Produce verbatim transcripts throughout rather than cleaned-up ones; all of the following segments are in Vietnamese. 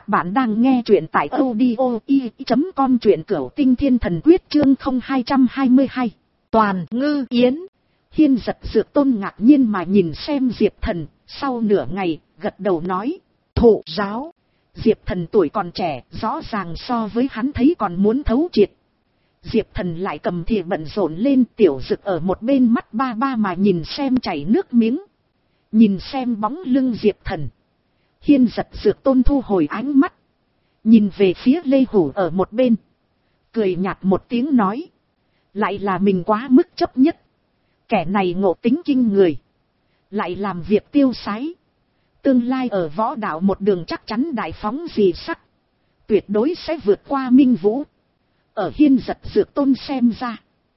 bạn đang nghe truyện tại audio i chấm com, truyện cửu tinh thiên thần quyết chương không hai hai hai. Toàn ngư yến. Hiên Giật Dược Tôn ngạc nhiên mà nhìn xem Diệp Thần, sau nửa ngày, gật đầu nói, thụ giáo. Diệp Thần tuổi còn trẻ, rõ ràng so với hắn thấy còn muốn thấu triệt. Diệp Thần lại cầm thìa bận rộn lên, Tiểu Dực ở một bên mắt ba ba mà nhìn xem chảy nước miếng. Nhìn xem bóng lưng Diệp Thần, Hiên Giật Dược Tôn thu hồi ánh mắt, nhìn về phía Lê Hủ ở một bên, cười nhạt một tiếng nói, lại là mình quá mức chấp nhất. Kẻ này ngộ tính kinh người, lại làm việc tiêu sái, tương lai ở võ đạo một đường chắc chắn đại phóng dị sắc, tuyệt đối sẽ vượt qua Minh Vũ. Ở Hiên Giật Dược Tôn xem ra,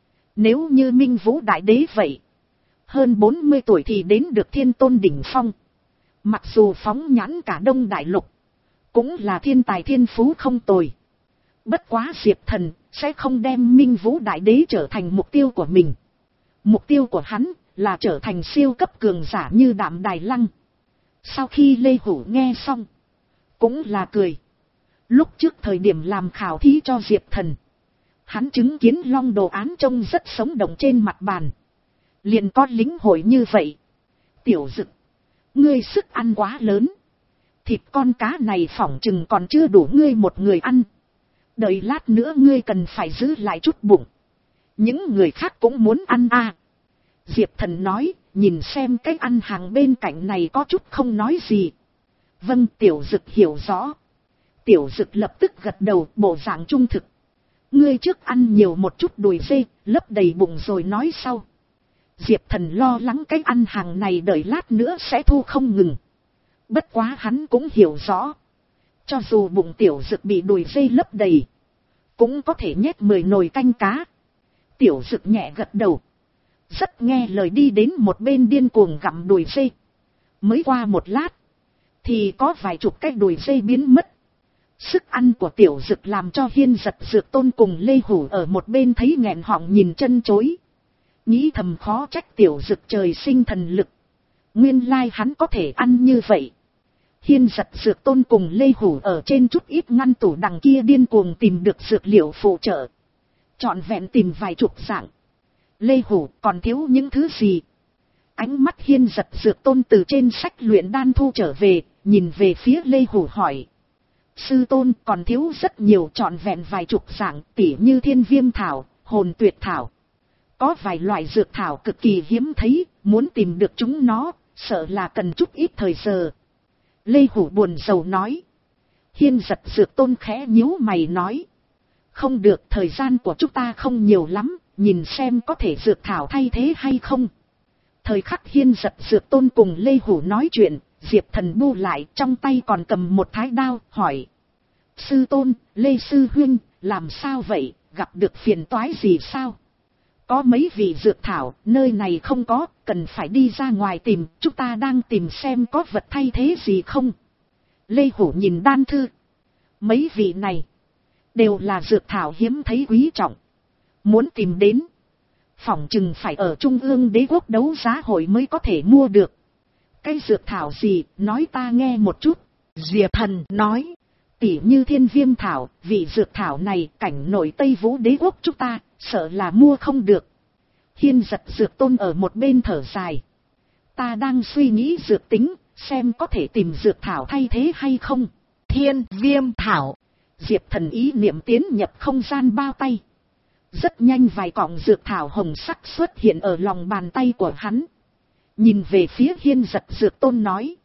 nếu như Minh Vũ đại đế vậy, hơn bốn mươi tuổi thì đến được thiên tôn đỉnh phong. Mặc dù phóng nhãn cả Đông Đại Lục, cũng là thiên tài thiên phú không tồi. Bất quá Diệp Thần sẽ không đem Minh Vũ đại đế trở thành mục tiêu của mình. Mục tiêu của hắn là trở thành siêu cấp cường giả như Đạm Đài Lăng. Sau khi Lê Hủ nghe xong, cũng là cười. Lúc trước thời điểm làm khảo thí cho Diệp Thần, hắn chứng kiến long đồ án trông rất sống động trên mặt bàn, liền có lính hội như vậy. Tiểu Dực, ngươi sức ăn quá lớn, thịt con cá này phỏng chừng còn chưa đủ ngươi một người ăn. Đợi lát nữa ngươi cần phải giữ lại chút bụng, những người khác cũng muốn ăn à. Diệp Thần nói, nhìn xem cách ăn hàng bên cạnh này có chút không nói gì. Vâng, Tiểu Dực hiểu rõ. Tiểu Dực lập tức gật đầu, bộ dạng trung thực. Ngươi trước ăn nhiều một chút đùi dê, lấp đầy bụng rồi nói sau. Diệp Thần lo lắng cái ăn hàng này đợi lát nữa sẽ thu không ngừng. Bất quá hắn cũng hiểu rõ, cho dù bụng Tiểu Dực bị đùi dê lấp đầy, cũng có thể nhét mười nồi canh cá. Tiểu Dực nhẹ gật đầu, rất nghe lời đi đến một bên điên cuồng gặm đùi dê. Mới qua một lát, thì có vài chục cái đùi dê biến mất. Sức ăn của Tiểu Dực làm cho Hiên Giật Dược Tôn cùng Lê Hủ ở một bên thấy nghẹn họng nhìn chân chối. Nghĩ thầm khó trách Tiểu Dực trời sinh thần lực, nguyên lai hắn có thể ăn như vậy. Hiên Giật Dược Tôn cùng Lê Hủ ở trên chút ít ngăn tủ đằng kia điên cuồng tìm được dược liệu phụ trợ, trọn vẹn tìm vài chục dạng. Lê Hủ còn thiếu những thứ gì? Ánh mắt Hiên Giật Dược Tôn từ trên sách luyện đan thu trở về, nhìn về phía Lê Hủ hỏi, sư tôn còn thiếu rất nhiều, trọn vẹn vài chục dạng, tỉ như thiên viêm thảo, hồn tuyệt thảo. Có vài loại dược thảo cực kỳ hiếm thấy, muốn tìm được chúng nó, sợ là cần chút ít thời giờ. Lê Hủ buồn rầu nói. Hiên Giật Dược Tôn khẽ nhíu mày nói, không được, thời gian của chúng ta không nhiều lắm, nhìn xem có thể dược thảo thay thế hay không. Thời khắc Hiên Giật Dược Tôn cùng Lê Hủ nói chuyện, Diệp Thần bu lại, trong tay còn cầm một thái đao, hỏi, sư tôn, Lê sư huynh, làm sao vậy, gặp được phiền toái gì sao? Có mấy vị dược thảo, nơi này không có, cần phải đi ra ngoài tìm, chúng ta đang tìm xem có vật thay thế gì không. Lê Hủ nhìn đan thư. Mấy vị này, đều là dược thảo hiếm thấy quý trọng. Muốn tìm đến, phỏng chừng phải ở Trung ương Đế quốc đấu giá hội mới có thể mua được. Cái dược thảo gì, nói ta nghe một chút. Diệp Thần nói, tỉ như thiên viêm thảo, vị dược thảo này cảnh nổi Tây Vũ Đế quốc chúng ta, sợ là mua không được. Hiên Giật Dược Tôn ở một bên thở dài. Ta đang suy nghĩ dược tính, xem có thể tìm dược thảo thay thế hay không. Thiên viêm thảo. Diệp Thần ý niệm tiến nhập không gian bao tay. Rất nhanh vài cọng dược thảo hồng sắc xuất hiện ở lòng bàn tay của hắn. Nhìn về phía Hiên Giật Dược Tôn nói,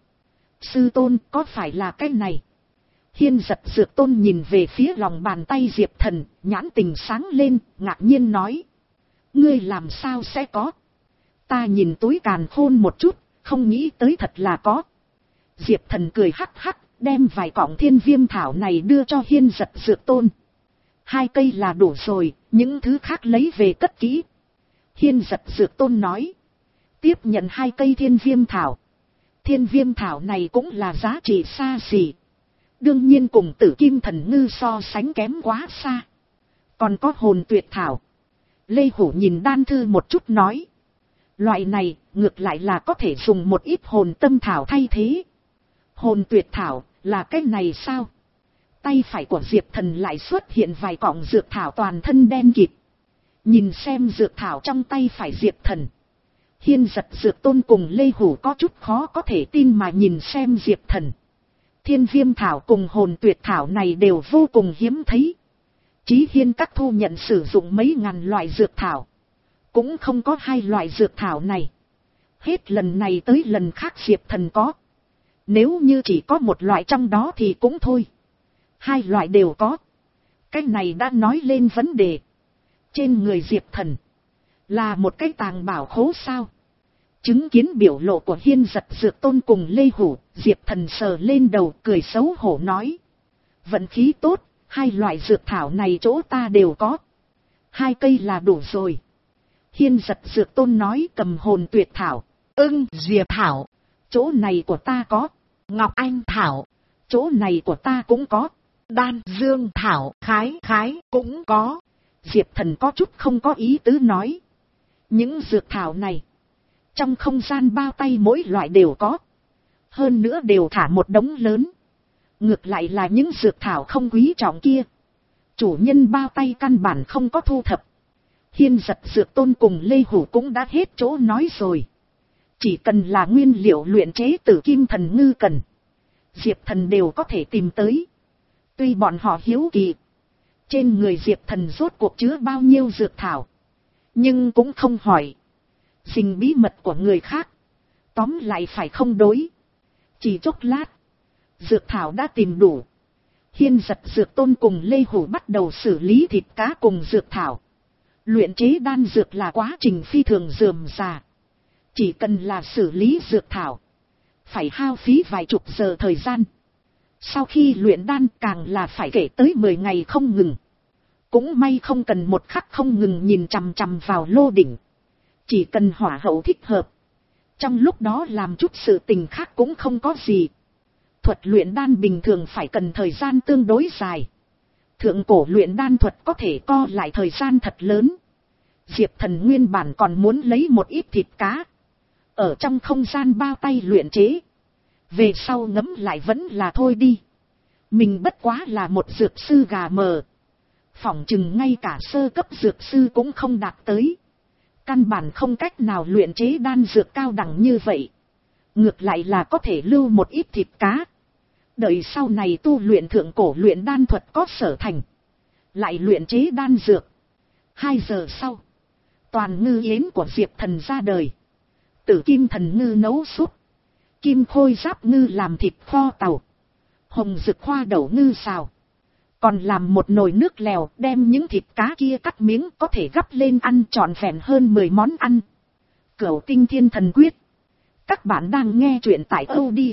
sư tôn có phải là cái này? Hiên Giật Dược Tôn nhìn về phía lòng bàn tay Diệp Thần, nhãn tình sáng lên, ngạc nhiên nói, ngươi làm sao sẽ có? Ta nhìn túi càn khôn một chút, không nghĩ tới thật là có. Diệp Thần cười hắc hắc, đem vài cọng thiên viêm thảo này đưa cho Hiên Giật Dược Tôn. Hai cây là đủ rồi, những thứ khác lấy về cất kỹ. Hiên Giật Dược Tôn nói, tiếp nhận hai cây thiên viêm thảo. Thiên viêm thảo này cũng là giá trị xa xỉ, đương nhiên cùng Tử Kim Thần Ngư so sánh kém quá xa. Còn có hồn tuyệt thảo. Lê Hủ nhìn đan thư một chút nói, loại này ngược lại là có thể dùng một ít hồn tâm thảo thay thế. Hồn tuyệt thảo là cái này sao? tay phải của Diệp Thần lại xuất hiện vài cọng dược thảo toàn thân đen kịt. Nhìn xem dược thảo trong tay phải Diệp Thần, Hiên Giật Dược Tôn cùng Lê Hủ có chút khó có thể tin mà nhìn xem Diệp Thần. Thiên Viêm Thảo cùng Hồn Tuyệt Thảo này đều vô cùng hiếm thấy. Chí Hiên các thu nhận sử dụng mấy ngàn loại dược thảo, cũng không có hai loại dược thảo này. Hết lần này tới lần khác Diệp Thần có. Nếu như chỉ có một loại trong đó thì cũng thôi. Hai loại đều có. Cái này đã nói lên vấn đề. Trên người Diệp Thần là một cái tàng bảo khố sao? Chứng kiến biểu lộ của Hiên Giật Dược Tôn cùng Lê Hủ, Diệp Thần sờ lên đầu cười xấu hổ nói. Vận khí tốt, hai loại dược thảo này chỗ ta đều có. Hai cây là đủ rồi. Hiên Giật Dược Tôn nói cầm Hồn Tuyệt Thảo. Ưng, Diệp Thảo. Chỗ này của ta có. Ngọc Anh Thảo. Chỗ này của ta cũng có. Đan Dương Thảo, Khái Khái cũng có. Diệp Thần có chút không có ý tứ nói. Những dược thảo này, trong không gian bao tay mỗi loại đều có. Hơn nữa đều thả một đống lớn. Ngược lại là những dược thảo không quý trọng kia, chủ nhân bao tay căn bản không có thu thập. Hiên Giật Dược Tôn cùng Lê Hủ cũng đã hết chỗ nói rồi. Chỉ cần là nguyên liệu luyện chế tử kim thần ngư cần, Diệp Thần đều có thể tìm tới. Tuy bọn họ hiếu kỳ trên người Diệp Thần rốt cuộc chứa bao nhiêu dược thảo, nhưng cũng không hỏi. Dình bí mật của người khác, tóm lại phải không đối. Chỉ chốc lát, dược thảo đã tìm đủ. Hiên Giật Dược Tôn cùng Lê Hủ bắt đầu xử lý thịt cá cùng dược thảo. Luyện chế đan dược là quá trình phi thường rườm rà. Chỉ cần là xử lý dược thảo, phải hao phí vài chục giờ thời gian. Sau khi luyện đan càng là phải kể tới mười ngày không ngừng. Cũng may không cần một khắc không ngừng nhìn chằm chằm vào lô đỉnh. Chỉ cần hỏa hậu thích hợp, trong lúc đó làm chút sự tình khác cũng không có gì. Thuật luyện đan bình thường phải cần thời gian tương đối dài. Thượng cổ luyện đan thuật có thể co lại thời gian thật lớn. Diệp Thần nguyên bản còn muốn lấy một ít thịt cá ở trong không gian bao tay luyện chế. Về sau ngấm lại vẫn là thôi đi. Mình bất quá là một dược sư gà mờ. Phỏng chừng ngay cả sơ cấp dược sư cũng không đạt tới. Căn bản không cách nào luyện chế đan dược cao đẳng như vậy. Ngược lại là có thể lưu một ít thịt cá. Đợi sau này tu luyện thượng cổ luyện đan thuật có sở thành, lại luyện chế đan dược. Hai giờ sau, toàn ngư yến của Diệp Thần ra đời. Tử kim thần ngư nấu súp, kim khôi giáp ngư làm thịt kho tàu, hồng dực hoa đậu ngư xào. Còn làm một nồi nước lèo, đem những thịt cá kia cắt miếng có thể gắp lên ăn trọn vẹn hơn mười món ăn. Cửu Tinh Thiên Thần Quyết. Các bạn đang nghe truyện tại audio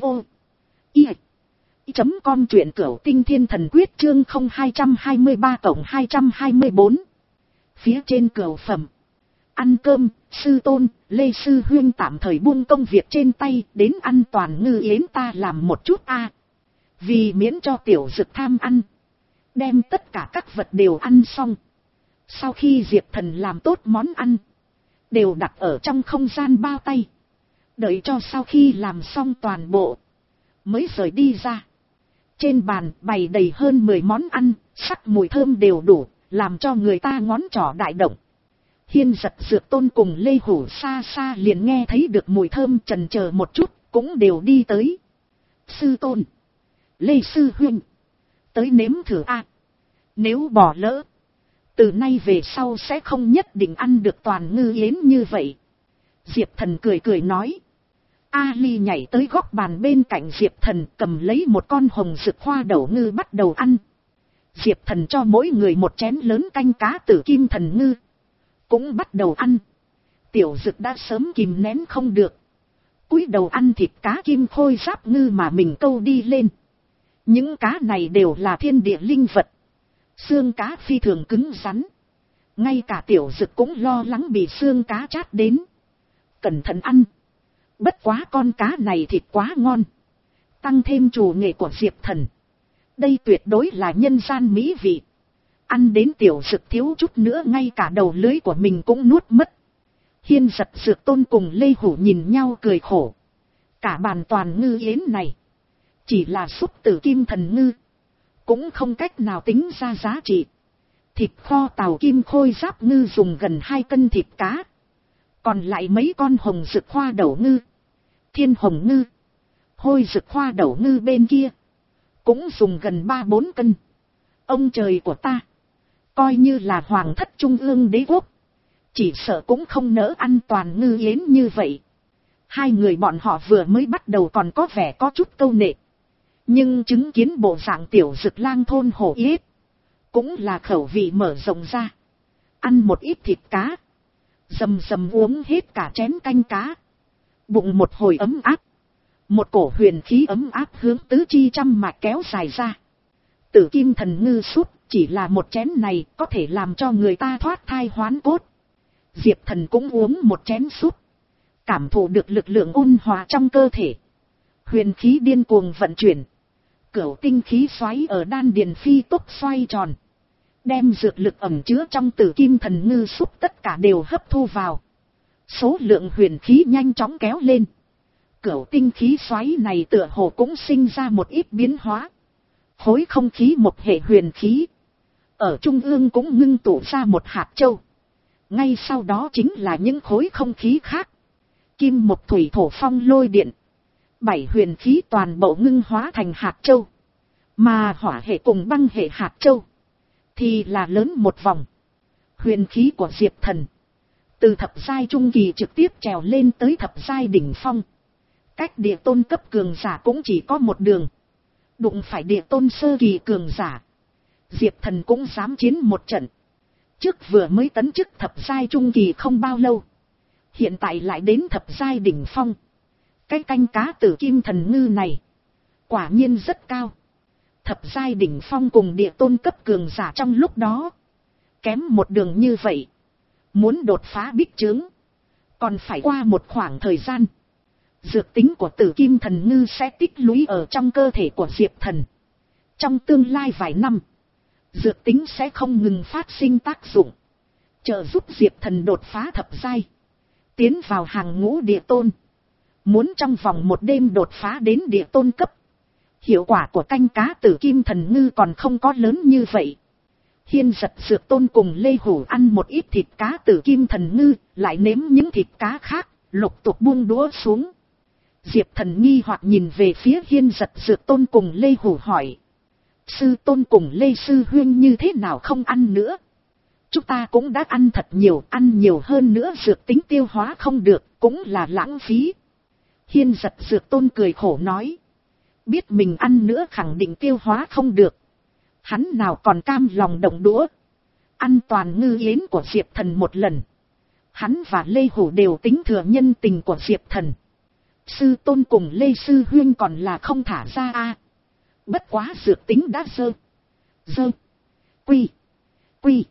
i chấm com truyện Cửu Tinh Thiên Thần Quyết chương không hai hai ba cộng hai hai bốn. Phía trên cửu phẩm. Ăn cơm, sư tôn, Lê Sư Huyên tạm thời buông công việc trên tay đến ăn toàn ngư yến ta làm một chút a. Vì miễn cho tiểu dực tham ăn, đem tất cả các vật đều ăn xong. Sau khi Diệp Thần làm tốt món ăn, đều đặt ở trong không gian bao tay. Đợi cho sau khi làm xong toàn bộ, mới rời đi ra. Trên bàn bày đầy hơn mười món ăn, sắc mùi thơm đều đủ, làm cho người ta ngón trỏ đại động. Hiên Giật Dược Tôn cùng Lê Hủ xa xa liền nghe thấy được mùi thơm, chần chờ một chút, cũng đều đi tới. Sư tôn, Lê Sư Huynh, tới nếm thử a. Nếu bỏ lỡ, từ nay về sau sẽ không nhất định ăn được toàn ngư yến như vậy. Diệp Thần cười cười nói. Ali nhảy tới góc bàn bên cạnh Diệp Thần, cầm lấy một con hồng dực hoa đậu ngư bắt đầu ăn. Diệp Thần cho mỗi người một chén lớn canh cá tử kim thần ngư, cũng bắt đầu ăn. Tiểu dực đã sớm kìm nén không được, cúi đầu ăn thịt cá kim khôi giáp ngư mà mình câu đi lên. Những cá này đều là thiên địa linh vật, xương cá phi thường cứng rắn. Ngay cả tiểu dực cũng lo lắng bị xương cá chát đến. Cẩn thận ăn. Bất quá con cá này thịt quá ngon. Tăng thêm chủ nghệ của Diệp Thần, đây tuyệt đối là nhân gian mỹ vị. Ăn đến tiểu dực thiếu chút nữa ngay cả đầu lưới của mình cũng nuốt mất. Hiên Giật Dược Tôn cùng Lê Hủ nhìn nhau cười khổ. Cả bàn toàn ngư yến này chỉ là súp tử kim thần ngư, cũng không cách nào tính ra giá trị. Thịt kho tàu kim khôi giáp ngư dùng gần hai cân thịt cá. Còn lại mấy con hồng rực hoa đậu ngư, thiên hồng ngư, hôi rực hoa đậu ngư bên kia, cũng dùng gần ba bốn cân. Ông trời của ta, coi như là hoàng thất trung ương đế quốc, chỉ sợ cũng không nỡ ăn toàn ngư yến như vậy. Hai người bọn họ vừa mới bắt đầu còn có vẻ có chút câu nệ, nhưng chứng kiến bộ dạng tiểu dực lang thôn hổ yết, cũng là khẩu vị mở rộng ra. Ăn một ít thịt cá, rầm rầm uống hết cả chén canh cá, bụng một hồi ấm áp, một cổ huyền khí ấm áp hướng tứ chi trăm mạch kéo dài ra. Tử kim thần ngư súp chỉ là một chén này có thể làm cho người ta thoát thai hoán cốt. Diệp Thần cũng uống một chén súp, cảm thụ được lực lượng ôn hòa trong cơ thể, huyền khí điên cuồng vận chuyển, cửu tinh khí xoáy ở đan điền phi tốc xoay tròn, đem dược lực ẩm chứa trong tử kim thần ngư súp tất cả đều hấp thu vào. Số lượng huyền khí nhanh chóng kéo lên, cửu tinh khí xoáy này tựa hồ cũng sinh ra một ít biến hóa. Khối không khí một hệ huyền khí, ở trung ương cũng ngưng tụ ra một hạt châu. Ngay sau đó chính là những khối không khí khác. Kim một thủy thổ phong lôi điện, bảy huyền khí toàn bộ ngưng hóa thành hạt châu. Mà hỏa hệ cùng băng hệ hạt châu thì là lớn một vòng. Huyền khí của Diệp Thần từ thập giai trung kỳ trực tiếp trèo lên tới thập giai đỉnh phong. Cách địa tôn cấp cường giả cũng chỉ có một đường. Đụng phải địa tôn sơ kỳ cường giả, Diệp Thần cũng dám chiến một trận. Trước vừa mới tấn chức thập giai trung kỳ không bao lâu, hiện tại lại đến thập giai đỉnh phong. Cái canh cá tử kim thần ngư này quả nhiên rất cao. Thập giai đỉnh phong cùng địa tôn cấp cường giả trong lúc đó kém một đường như vậy, muốn đột phá bích trướng còn phải qua một khoảng thời gian. Dược tính của tử kim thần ngư sẽ tích lũy ở trong cơ thể của Diệp Thần. Trong tương lai vài năm, dược tính sẽ không ngừng phát sinh tác dụng, trợ giúp Diệp Thần đột phá thập giai, tiến vào hàng ngũ địa tôn. Muốn trong vòng một đêm đột phá đến địa tôn cấp, hiệu quả của canh cá tử kim thần ngư còn không có lớn như vậy. Hiên Giật Dược Tôn cùng Lê Hủ ăn một ít thịt cá tử kim thần ngư, lại nếm những thịt cá khác, lục tục buông đũa xuống. Diệp Thần nghi hoặc nhìn về phía Hiên Giật Dược Tôn cùng Lê Hủ hỏi: Sư Tôn cùng Lê Sư Huyên như thế nào không ăn nữa? Chúng ta cũng đã ăn thật nhiều, ăn nhiều hơn nữa dược tính tiêu hóa không được, cũng là lãng phí. Hiên Giật Dược Tôn cười khổ nói: biết mình ăn nữa khẳng định tiêu hóa không được, hắn nào còn cam lòng động đũa ăn toàn ngư yến của Diệp Thần một lần. Hắn và Lê Hủ đều tính thừa nhân tình của Diệp Thần. Sư Tôn cùng Lê Sư Huyên còn là không thả ra a. À. Bất quá dược tính đã dơ dơ quy quy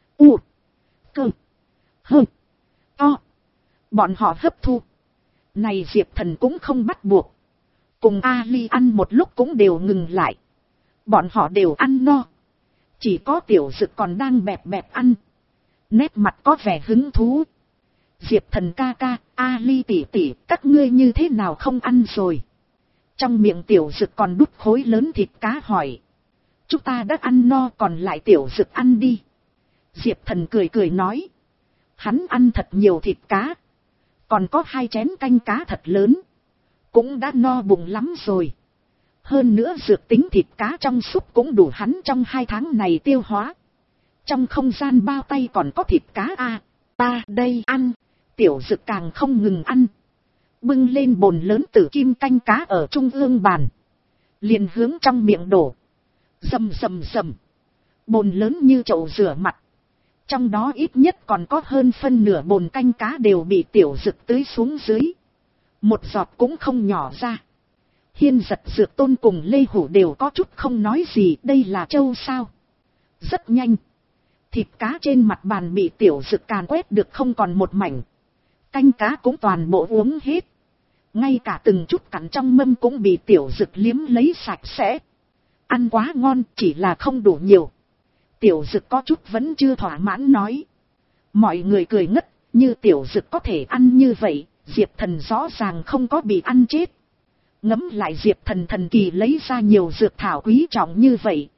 u cơ hơ to, bọn họ hấp thu. Này Diệp Thần cũng không bắt buộc, cùng Ali ăn một lúc cũng đều ngừng lại. Bọn họ đều ăn no, chỉ có tiểu dực còn đang bẹp bẹp ăn, nét mặt có vẻ hứng thú. Diệp Thần ca ca, Ali tỷ tỷ, các ngươi như thế nào không ăn rồi? Trong miệng tiểu dực còn đút khối lớn thịt cá hỏi. Chúng ta đã ăn no, còn lại tiểu dực ăn đi. Diệp Thần cười cười nói. Hắn ăn thật nhiều thịt cá, còn có hai chén canh cá thật lớn, cũng đã no bụng lắm rồi. Hơn nữa dược tính thịt cá trong súp cũng đủ hắn trong hai tháng này tiêu hóa. Trong không gian bao tay còn có thịt cá a, à, ta đây ăn. Tiểu dực càng không ngừng ăn, bưng lên bồn lớn tử kim canh cá ở trung ương bàn, liền hướng trong miệng đổ. Rầm rầm rầm, bồn lớn như chậu rửa mặt, trong đó ít nhất còn có hơn phân nửa bồn canh cá đều bị tiểu dực tưới xuống dưới, một giọt cũng không nhỏ ra. Hiên Giật Dược Tôn cùng Lê Hủ đều có chút không nói gì, đây là trâu sao? Rất nhanh, thịt cá trên mặt bàn bị tiểu dực càn quét được không còn một mảnh, canh cá cũng toàn bộ uống hết, ngay cả từng chút cặn trong mâm cũng bị tiểu dực liếm lấy sạch sẽ. Ăn quá ngon, chỉ là không đủ nhiều. Tiểu dực có chút vẫn chưa thỏa mãn nói. Mọi người cười ngất, như tiểu dực có thể ăn như vậy, Diệp Thần rõ ràng không có bị ăn chết. Ngẫm lại Diệp Thần thần kỳ lấy ra nhiều dược thảo quý trọng như vậy,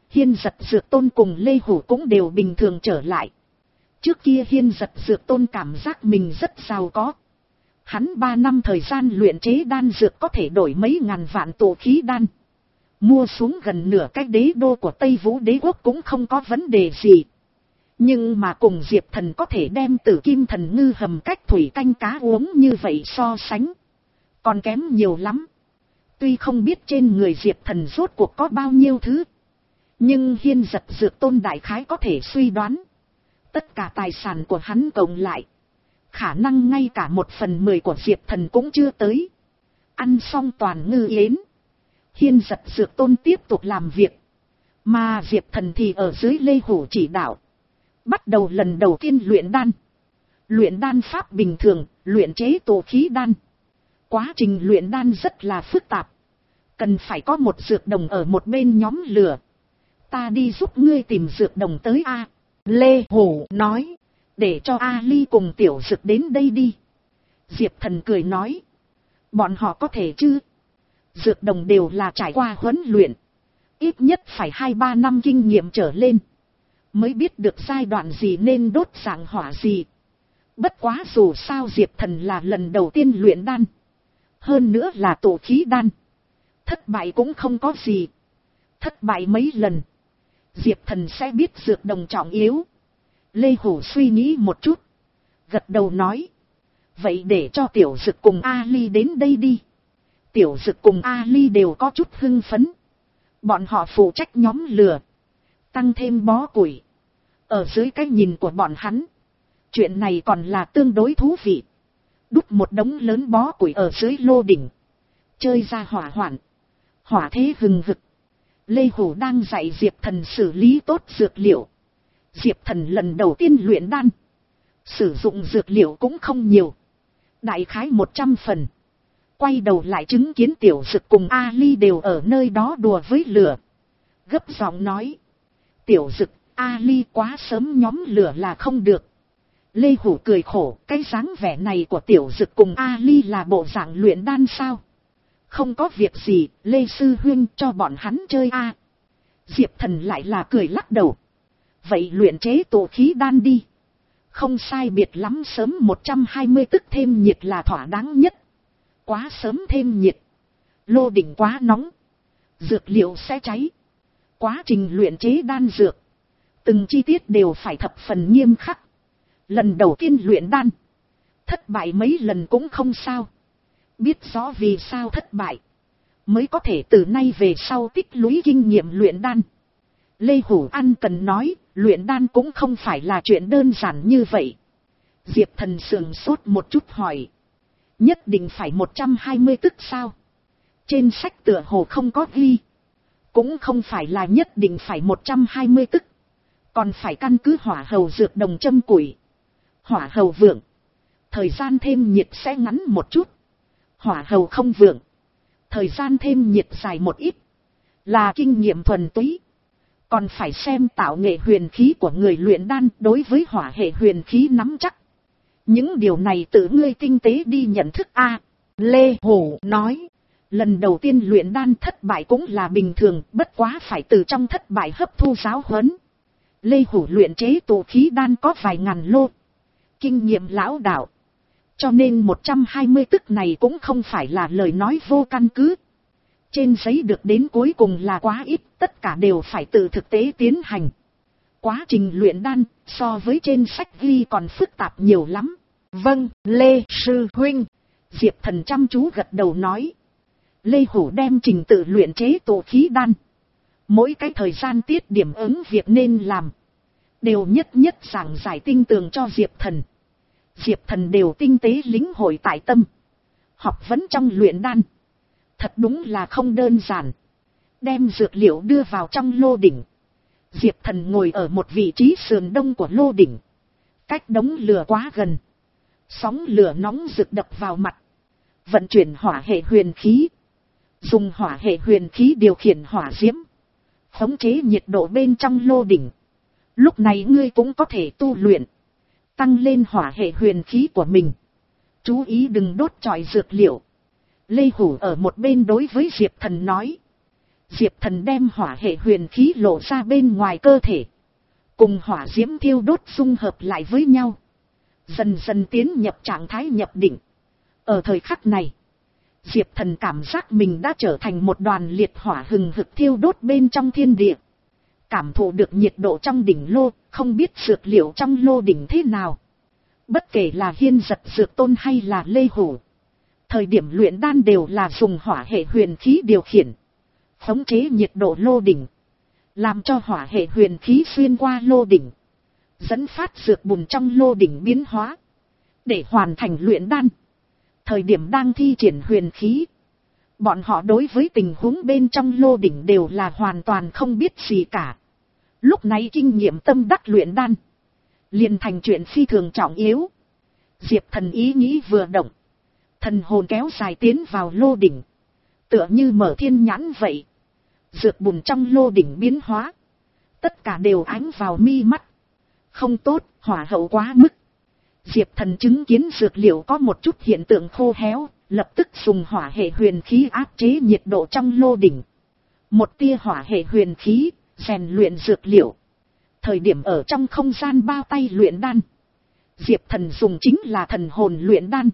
Hiên Giật Dược Tôn cùng Lê Hủ cũng đều bình thường trở lại. Trước kia Hiên Giật Dược Tôn cảm giác mình rất giàu có. Hắn ba năm thời gian luyện chế đan dược có thể đổi mấy ngàn vạn tụ khí đan. Mua xuống gần nửa cái đế đô của Tây Vũ Đế Quốc cũng không có vấn đề gì. Nhưng mà cùng Diệp Thần có thể đem Tử Kim Thần Ngư hầm cách thủy canh cá uống như vậy so sánh, còn kém nhiều lắm. Tuy không biết trên người Diệp Thần rốt cuộc có bao nhiêu thứ, nhưng Hiên Giật Dược Tôn đại khái có thể suy đoán. Tất cả tài sản của hắn cộng lại, khả năng ngay cả một phần mười của Diệp Thần cũng chưa tới. Ăn xong toàn ngư yến, Hiên Giật Dược Tôn tiếp tục làm việc. Mà Diệp Thần thì ở dưới Lê Hủ chỉ đạo, bắt đầu lần đầu tiên luyện đan. Luyện đan pháp bình thường, luyện chế tụ khí đan. Quá trình luyện đan rất là phức tạp. Cần phải có một dược đồng ở một bên nhóm lửa. Ta đi giúp ngươi tìm dược đồng tới a. Lê Hủ nói, để cho A Ly cùng tiểu dược đến đây đi. Diệp Thần cười nói, bọn họ có thể chứ? Dược đồng đều là trải qua huấn luyện, ít nhất phải hai ba năm kinh nghiệm trở lên, mới biết được giai đoạn gì nên đốt dạng hỏa gì. Bất quá dù sao Diệp Thần là lần đầu tiên luyện đan, hơn nữa là tụ khí đan, thất bại cũng không có gì. Thất bại mấy lần, Diệp Thần sẽ biết dược đồng trọng yếu. Lê Hủ suy nghĩ một chút, gật đầu nói, vậy để cho tiểu dực cùng A Ly đến đây đi. Tiểu dực cùng A Ly đều có chút hưng phấn. Bọn họ phụ trách nhóm lửa, tăng thêm bó củi. Ở dưới cái nhìn của bọn hắn, chuyện này còn là tương đối thú vị. Đút một đống lớn bó củi ở dưới lô đỉnh, chơi ra hỏa hoạn, hỏa thế hừng hực. Lê Hủ đang dạy Diệp Thần xử lý tốt dược liệu. Diệp Thần lần đầu tiên luyện đan, sử dụng dược liệu cũng không nhiều, đại khái một trăm phần. Quay đầu lại chứng kiến tiểu dực cùng A Ly đều ở nơi đó đùa với lửa, gấp giọng nói, tiểu dực, A Ly quá sớm nhóm lửa là không được. Lê Hủ cười khổ, cái dáng vẻ này của tiểu dực cùng A Ly là bộ dạng luyện đan sao? Không có việc gì, Lê Sư Huynh cho bọn hắn chơi a. Diệp Thần lại là cười lắc đầu. Vậy luyện chế tụ khí đan đi. Không sai biệt lắm, sớm một trăm hai mươi tức thêm nhiệt là thỏa đáng nhất. Quá sớm thêm nhiệt, lô đỉnh quá nóng, dược liệu sẽ cháy. Quá trình luyện chế đan dược, từng chi tiết đều phải thập phần nghiêm khắc. Lần đầu tiên luyện đan, thất bại mấy lần cũng không sao. Biết rõ vì sao thất bại, mới có thể từ nay về sau tích lũy kinh nghiệm luyện đan. Lê Hủ An cần nói, luyện đan cũng không phải là chuyện đơn giản như vậy. Diệp Thần sườn sốt một chút hỏi, nhất định phải một trăm hai mươi tức sao? Trên sách tựa hồ không có ghi. Cũng không phải là nhất định phải một trăm hai mươi tức, còn phải căn cứ hỏa hầu dược đồng châm củi. Hỏa hầu vượng, thời gian thêm nhiệt sẽ ngắn một chút. Hỏa hầu không vượng, thời gian thêm nhiệt dài một ít. Là kinh nghiệm thuần túy. Còn phải xem tạo nghệ huyền khí của người luyện đan đối với hỏa hệ huyền khí nắm chắc. Những điều này tự ngươi tinh tế đi nhận thức a. Lê Hủ nói, lần đầu tiên luyện đan thất bại cũng là bình thường, bất quá phải từ trong thất bại hấp thu giáo huấn. Lê Hủ luyện chế tụ khí đan có vài ngàn lô, kinh nghiệm lão đạo, cho nên một trăm hai mươi tức này cũng không phải là lời nói vô căn cứ. Trên giấy được đến cuối cùng là quá ít, tất cả đều phải tự thực tế tiến hành. Quá trình luyện đan so với trên sách ghi còn phức tạp nhiều lắm. Vâng, Lê Sư Huynh. Diệp Thần chăm chú gật đầu nói. Lê Hủ đem trình tự luyện chế tụ khí đan, mỗi cái thời gian tiết điểm ứng việc nên làm, đều nhất nhất giảng giải tinh tường cho Diệp Thần. Diệp Thần đều tinh tế lĩnh hội tại tâm. Học vấn trong luyện đan, thật đúng là không đơn giản. Đem dược liệu đưa vào trong lô đỉnh. Diệp Thần ngồi ở một vị trí sườn đông của lô đỉnh, cách đống lửa quá gần. Sóng lửa nóng rực đập vào mặt. Vận chuyển hỏa hệ huyền khí, dùng hỏa hệ huyền khí điều khiển hỏa diễm, khống chế nhiệt độ bên trong lô đỉnh. Lúc này ngươi cũng có thể tu luyện, tăng lên hỏa hệ huyền khí của mình. Chú ý đừng đốt trọi dược liệu. Lê Hủ ở một bên đối với Diệp Thần nói. Diệp Thần đem hỏa hệ huyền khí lộ ra bên ngoài cơ thể, cùng hỏa diễm thiêu đốt dung hợp lại với nhau, dần dần tiến nhập trạng thái nhập định. Ở thời khắc này, Diệp Thần cảm giác mình đã trở thành một đoàn liệt hỏa hừng hực thiêu đốt bên trong thiên địa. Cảm thụ được nhiệt độ trong đỉnh lô, không biết dược liệu trong lô đỉnh thế nào. Bất kể là Hiên Giật Dược Tôn hay là Lê Hủ, thời điểm luyện đan đều là dùng hỏa hệ huyền khí điều khiển, khống chế nhiệt độ lô đỉnh, làm cho hỏa hệ huyền khí xuyên qua lô đỉnh, dẫn phát dược bùn trong lô đỉnh biến hóa, để hoàn thành luyện đan. Thời điểm đang thi triển huyền khí, bọn họ đối với tình huống bên trong lô đỉnh đều là hoàn toàn không biết gì cả. Lúc này kinh nghiệm tâm đắc luyện đan liền thành chuyện phi thường trọng yếu. Diệp Thần ý nghĩ vừa động, thần hồn kéo dài tiến vào lô đỉnh, tựa như mở thiên nhãn vậy. Dược bùn trong lô đỉnh biến hóa, tất cả đều ánh vào mi mắt. Không tốt, hỏa hậu quá mức. Diệp Thần chứng kiến dược liệu có một chút hiện tượng khô héo, lập tức dùng hỏa hệ huyền khí áp chế nhiệt độ trong lô đỉnh. Một tia hỏa hệ huyền khí, rèn luyện dược liệu. Thời điểm ở trong không gian bao tay luyện đan, Diệp Thần dùng chính là thần hồn luyện đan.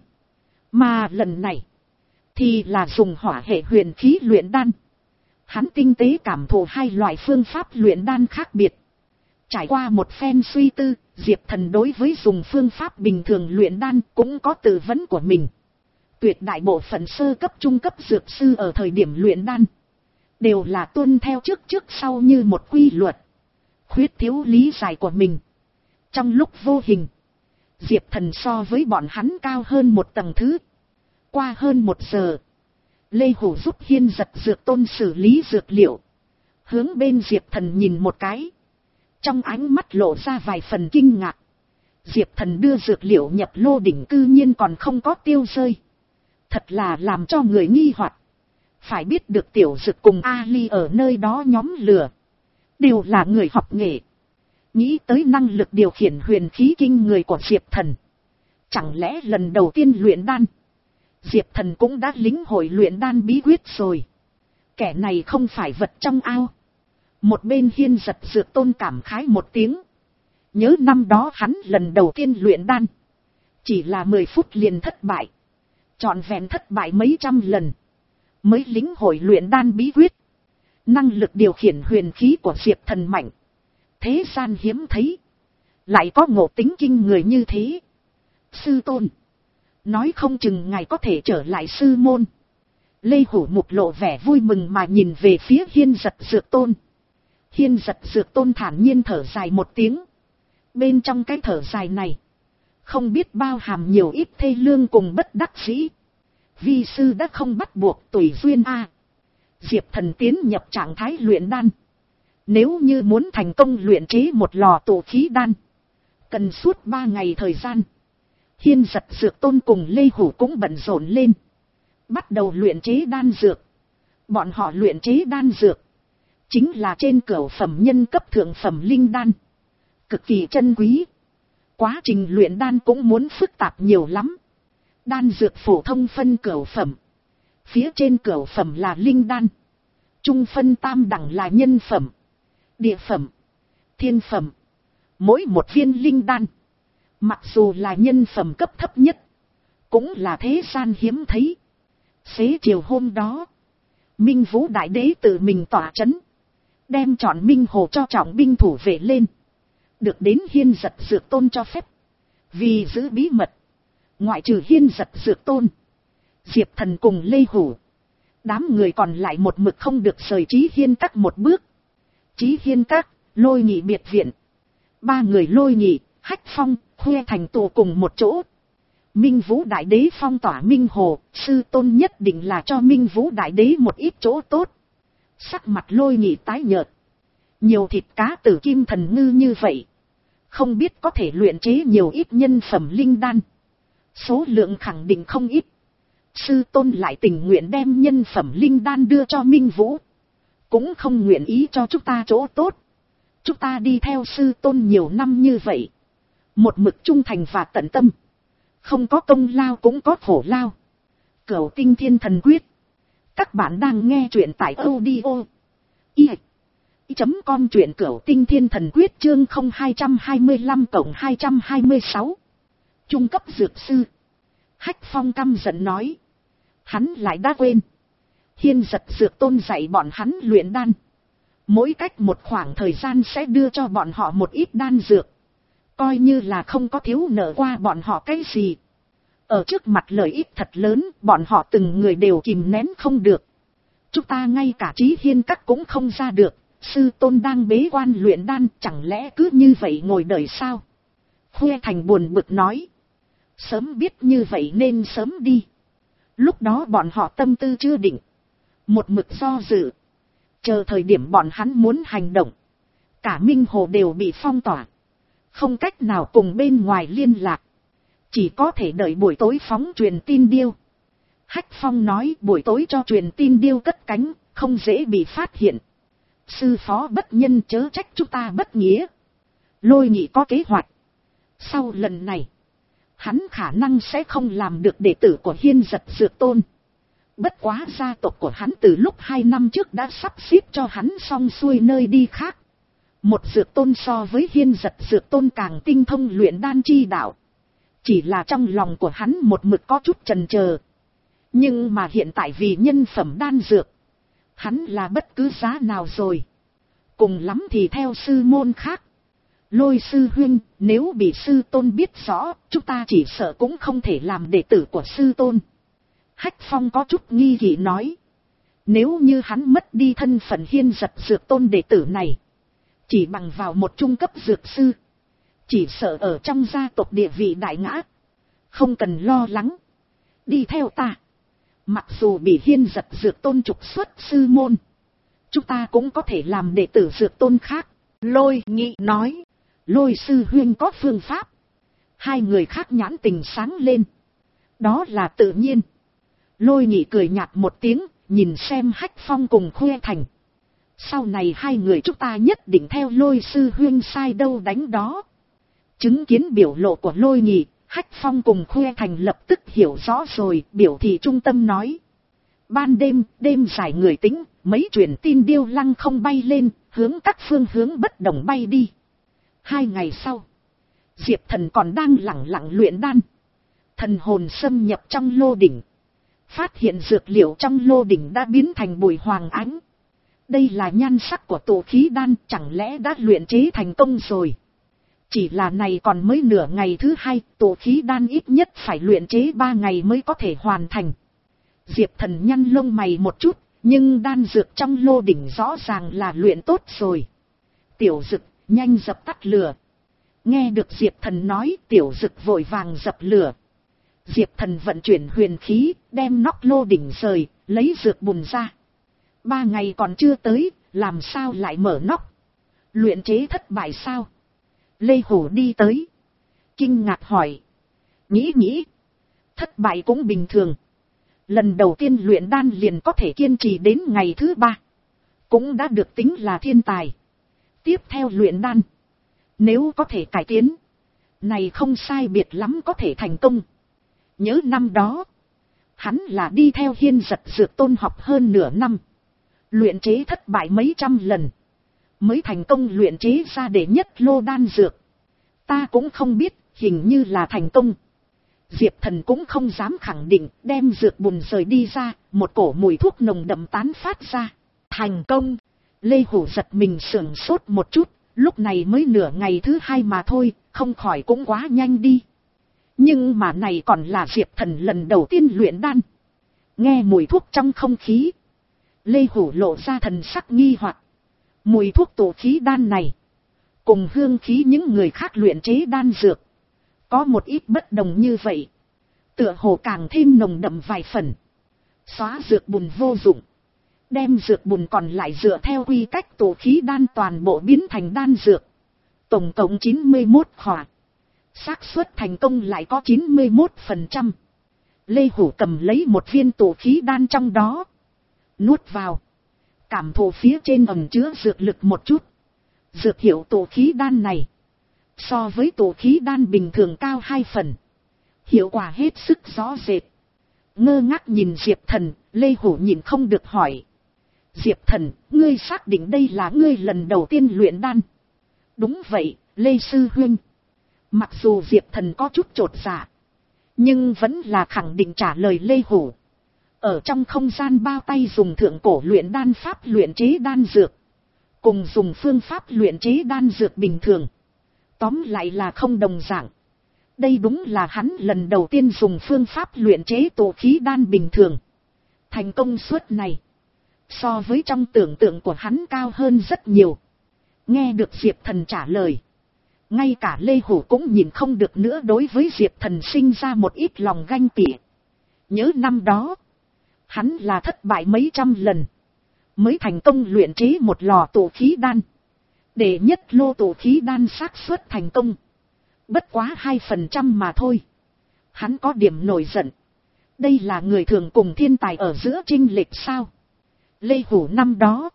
Mà lần này, thì là dùng hỏa hệ huyền khí luyện đan. Hắn tinh tế cảm thụ hai loại phương pháp luyện đan khác biệt. Trải qua một phen suy tư, Diệp Thần đối với dùng phương pháp bình thường luyện đan cũng có tự vấn của mình. Tuyệt đại bộ phận sơ cấp trung cấp dược sư ở thời điểm luyện đan đều là tuân theo trước trước sau như một quy luật, khuyết thiếu lý giải của mình. Trong lúc vô hình, Diệp Thần so với bọn hắn cao hơn một tầng thứ. Qua hơn một giờ, Lê Hủ giúp Hiên Giật Dược Tôn xử lý dược liệu, hướng bên Diệp Thần nhìn một cái, trong ánh mắt lộ ra vài phần kinh ngạc. Diệp Thần đưa dược liệu nhập lô đỉnh cư nhiên còn không có tiêu rơi, thật là làm cho người nghi hoặc. Phải biết được Tiểu Dực cùng Ali ở nơi đó nhóm lửa đều là người học nghệ, nghĩ tới năng lực điều khiển huyền khí kinh người của Diệp Thần, chẳng lẽ lần đầu tiên luyện đan Diệp Thần cũng đã lĩnh hội luyện đan bí quyết rồi. Kẻ này không phải vật trong ao. Một bên Hiên Giật Dược Tôn cảm khái một tiếng. Nhớ năm đó hắn lần đầu tiên luyện đan, chỉ là mười phút liền thất bại. Trọn vẹn thất bại mấy trăm lần, mới lĩnh hội luyện đan bí quyết. Năng lực điều khiển huyền khí của Diệp Thần mạnh, thế gian hiếm thấy. Lại có ngộ tính kinh người như thế. Sư tôn, nói không chừng ngài có thể trở lại sư môn. Lê Hủ Mục lộ vẻ vui mừng mà nhìn về phía Hiên Giật Dược Tôn. Hiên Giật Dược Tôn thản nhiên thở dài một tiếng. Bên trong cái thở dài này, không biết bao hàm nhiều ít thê lương cùng bất đắc dĩ. Vi sư đã không bắt buộc tùy duyên a. Diệp Thần tiến nhập trạng thái luyện đan. Nếu như muốn thành công luyện chế một lò tụ khí đan, cần suốt ba ngày thời gian. Hiên Giật Dược Tôn cùng Lê Hủ cũng bận rộn lên, bắt đầu luyện chế đan dược. Bọn họ luyện chế đan dược chính là trên cửu phẩm nhân cấp thượng phẩm linh đan, cực kỳ chân quý. Quá trình luyện đan cũng muốn phức tạp nhiều lắm. Đan dược phổ thông phân cửu phẩm, phía trên cửu phẩm là linh đan, trung phân tam đẳng là nhân phẩm, địa phẩm, thiên phẩm. Mỗi một viên linh đan, mặc dù là nhân phẩm cấp thấp nhất, cũng là thế gian hiếm thấy. Xế chiều hôm đó, Minh Vũ Đại Đế tự mình tỏa chấn, đem chọn Minh Hồ cho trọng binh thủ vệ lên. Được đến Hiên Giật Dược Tôn cho phép, vì giữ bí mật, ngoại trừ Hiên Giật Dược Tôn, Diệp Thần cùng Lê Hủ, đám người còn lại một mực không được rời Chí Hiên Các một bước. Chí Hiên Các, Lôi Nghị biệt viện, ba người Lôi Nghị, Hách Phong, Khuê Thành tụ cùng một chỗ. Minh Vũ Đại Đế phong tỏa Minh Hồ, sư tôn nhất định là cho Minh Vũ Đại Đế một ít chỗ tốt. Sắc mặt Lôi Nghị tái nhợt. Nhiều thịt cá tử kim thần ngư như vậy, không biết có thể luyện chế nhiều ít nhân phẩm linh đan. Số lượng khẳng định không ít. Sư tôn lại tình nguyện đem nhân phẩm linh đan đưa cho Minh Vũ, cũng không nguyện ý cho chúng ta chỗ tốt. Chúng ta đi theo sư tôn nhiều năm như vậy, một mực trung thành và tận tâm, không có công lao cũng có khổ lao. Cửu Tinh Thiên Thần Quyết. Các bạn đang nghe truyện tại audio y chấm com truyện cửu tinh thiên thần quyết chương không hai hai lăm cộng hai hai sáu. Trung cấp dược sư. Hách Phong căm giận nói. Hắn lại đã quên. Hiên Giật Dược Tôn dạy bọn hắn luyện đan. Mỗi cách một khoảng thời gian sẽ đưa cho bọn họ một ít đan dược. Coi như là không có thiếu nợ qua bọn họ cái gì. Ở trước mặt lợi ích thật lớn, bọn họ từng người đều kìm nén không được. Chúng ta ngay cả Chí Hiên Các cũng không ra được. Sư Tôn đang bế quan luyện đan, chẳng lẽ cứ như vậy ngồi đợi sao? Khuê Thành buồn bực nói. Sớm biết như vậy nên sớm đi. Lúc đó bọn họ tâm tư chưa định. Một mực do dự. Chờ thời điểm bọn hắn muốn hành động. Cả Minh Hồ đều bị phong tỏa. Không cách nào cùng bên ngoài liên lạc. Chỉ có thể đợi buổi tối phóng truyền tin điêu. Hách Phong nói buổi tối cho truyền tin điêu cất cánh, không dễ bị phát hiện. Sư phó bất nhân chớ trách chúng ta bất nghĩa. Lôi Nhị có kế hoạch. Sau lần này, hắn khả năng sẽ không làm được đệ tử của Hiên Giật Dược Tôn. Bất quá gia tộc của hắn từ lúc hai năm trước đã sắp xếp cho hắn xong xuôi nơi đi khác. Một dược tôn so với Hiên Giật Dược Tôn càng tinh thông luyện đan chi đạo. Chỉ là trong lòng của hắn một mực có chút chần chờ. Nhưng mà hiện tại vì nhân phẩm đan dược, hắn là bất cứ giá nào rồi. Cùng lắm thì theo sư môn khác. Lôi sư huynh, nếu bị sư tôn biết rõ, chúng ta chỉ sợ cũng không thể làm đệ tử của sư tôn. Hách Phong có chút nghi kỵ nói. Nếu như hắn mất đi thân phận Hiên Giật Dược Tôn đệ tử này, chỉ bằng vào một trung cấp dược sư, chỉ sợ ở trong gia tộc địa vị đại ngã. Không cần lo lắng. Đi theo ta. Mặc dù bị Hiên Giật Dược Tôn trục xuất sư môn, chúng ta cũng có thể làm đệ tử Dược Tôn khác. Lôi Nghị nói. Lôi sư huynh có phương pháp. Hai người khác nhãn tình sáng lên. Đó là tự nhiên. Lôi Nghị cười nhạt một tiếng, nhìn xem Hách Phong cùng Khuê Thành. Sau này hai người chúng ta nhất định theo Lôi sư huynh sai đâu đánh đó. Chứng kiến biểu lộ của Lôi Nghị, Hách Phong cùng Khuê Thành lập tức hiểu rõ rồi, biểu thị trung tâm nói. Ban đêm, đêm dài người tính, mấy truyền tin điêu lăng không bay lên, hướng các phương hướng bất đồng bay đi. Hai ngày sau, Diệp Thần còn đang lẳng lặng luyện đan. Thần hồn xâm nhập trong lô đỉnh. Phát hiện dược liệu trong lô đỉnh đã biến thành bụi hoàng ánh. Đây là nhan sắc của tổ khí đan, chẳng lẽ đã luyện chế thành công rồi. Chỉ là này còn mới nửa ngày thứ hai, tổ khí đan ít nhất phải luyện chế ba ngày mới có thể hoàn thành. Diệp Thần nhăn lông mày một chút, nhưng đan dược trong lô đỉnh rõ ràng là luyện tốt rồi. Tiểu Dực, nhanh dập tắt lửa. Nghe được Diệp Thần nói, Tiểu Dực vội vàng dập lửa. Diệp Thần vận chuyển huyền khí, đem nóc lô đỉnh rời, lấy dược bùn ra. Ba ngày còn chưa tới, làm sao lại mở nóc? Luyện chế thất bại sao? Lê Hổ đi tới. Kinh ngạc hỏi. Nghĩ nghĩ. Thất bại cũng bình thường. Lần đầu tiên luyện đan liền có thể kiên trì đến ngày thứ ba. Cũng đã được tính là thiên tài. Tiếp theo luyện đan. Nếu có thể cải tiến. Này không sai biệt lắm có thể thành công. Nhớ năm đó. Hắn là đi theo Hiên Giật Dược Tôn học hơn nửa năm. Luyện chế thất bại mấy trăm lần. Mới thành công luyện chế ra đệ nhất lô đan dược. Ta cũng không biết, hình như là thành công. Diệp Thần cũng không dám khẳng định, đem dược bùn rời đi ra, một cổ mùi thuốc nồng đậm tán phát ra. Thành công! Lê Hổ giật mình sửng sốt một chút, lúc này mới nửa ngày thứ hai mà thôi, không khỏi cũng quá nhanh đi. Nhưng mà này còn là Diệp Thần lần đầu tiên luyện đan. Nghe mùi thuốc trong không khí. Lê Hổ lộ ra thần sắc nghi hoặc. Mùi thuốc tổ khí đan này, cùng hương khí những người khác luyện chế đan dược, có một ít bất đồng như vậy. Tựa hồ càng thêm nồng đậm vài phần. Xóa dược bùn vô dụng. Đem dược bùn còn lại dựa theo quy cách tổ khí đan toàn bộ biến thành đan dược. Tổng cộng chín mươi mốt khỏa. Xác suất thành công lại có chín mươi mốt phần trăm. Lê Hổ cầm lấy một viên tổ khí đan trong đó. Nuốt vào. Cảm thụ phía trên ẩn chứa dược lực một chút. Dược hiệu tổ khí đan này, so với tổ khí đan bình thường cao hai phần. Hiệu quả hết sức rõ rệt. Ngơ ngác nhìn Diệp Thần, Lê Hổ nhìn không được hỏi. Diệp Thần, ngươi xác định đây là ngươi lần đầu tiên luyện đan? Đúng vậy, Lê Sư Huynh. Mặc dù Diệp Thần có chút chột dạ, nhưng vẫn là khẳng định trả lời Lê Hủ. Ở trong không gian bao tay dùng thượng cổ luyện đan pháp luyện chế đan dược, cùng dùng phương pháp luyện chế đan dược bình thường, tóm lại là không đồng dạng. Đây đúng là hắn lần đầu tiên dùng phương pháp luyện chế tụ khí đan bình thường. Thành công suất này, so với trong tưởng tượng của hắn cao hơn rất nhiều. Nghe được Diệp Thần trả lời, ngay cả Lê Hủ cũng nhìn không được nữa, đối với Diệp Thần sinh ra một ít lòng ganh tị. Nhớ năm đó, hắn là thất bại mấy trăm lần, mới thành công luyện chế một lò tụ khí đan. Để nhất lô tụ khí đan xác suất thành công bất quá hai phần trăm mà thôi. Hắn có điểm nổi giận. Đây là người thường cùng thiên tài ở giữa chênh lệch sao? Lê Hủ năm đó,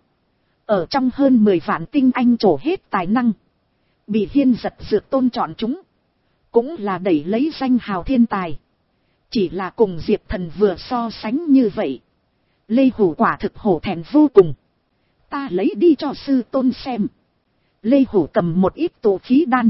ở trong hơn mười vạn tinh anh trổ hết tài năng, bị Hiên Giật Dược Tôn chọn chúng, cũng là đẩy lấy danh hào thiên tài. Chỉ là cùng Diệp Thần vừa so sánh như vậy, Lê Hủ quả thực hổ thẹn vô cùng. Ta lấy đi cho sư tôn xem. Lê Hủ cầm một ít tụ khí đan,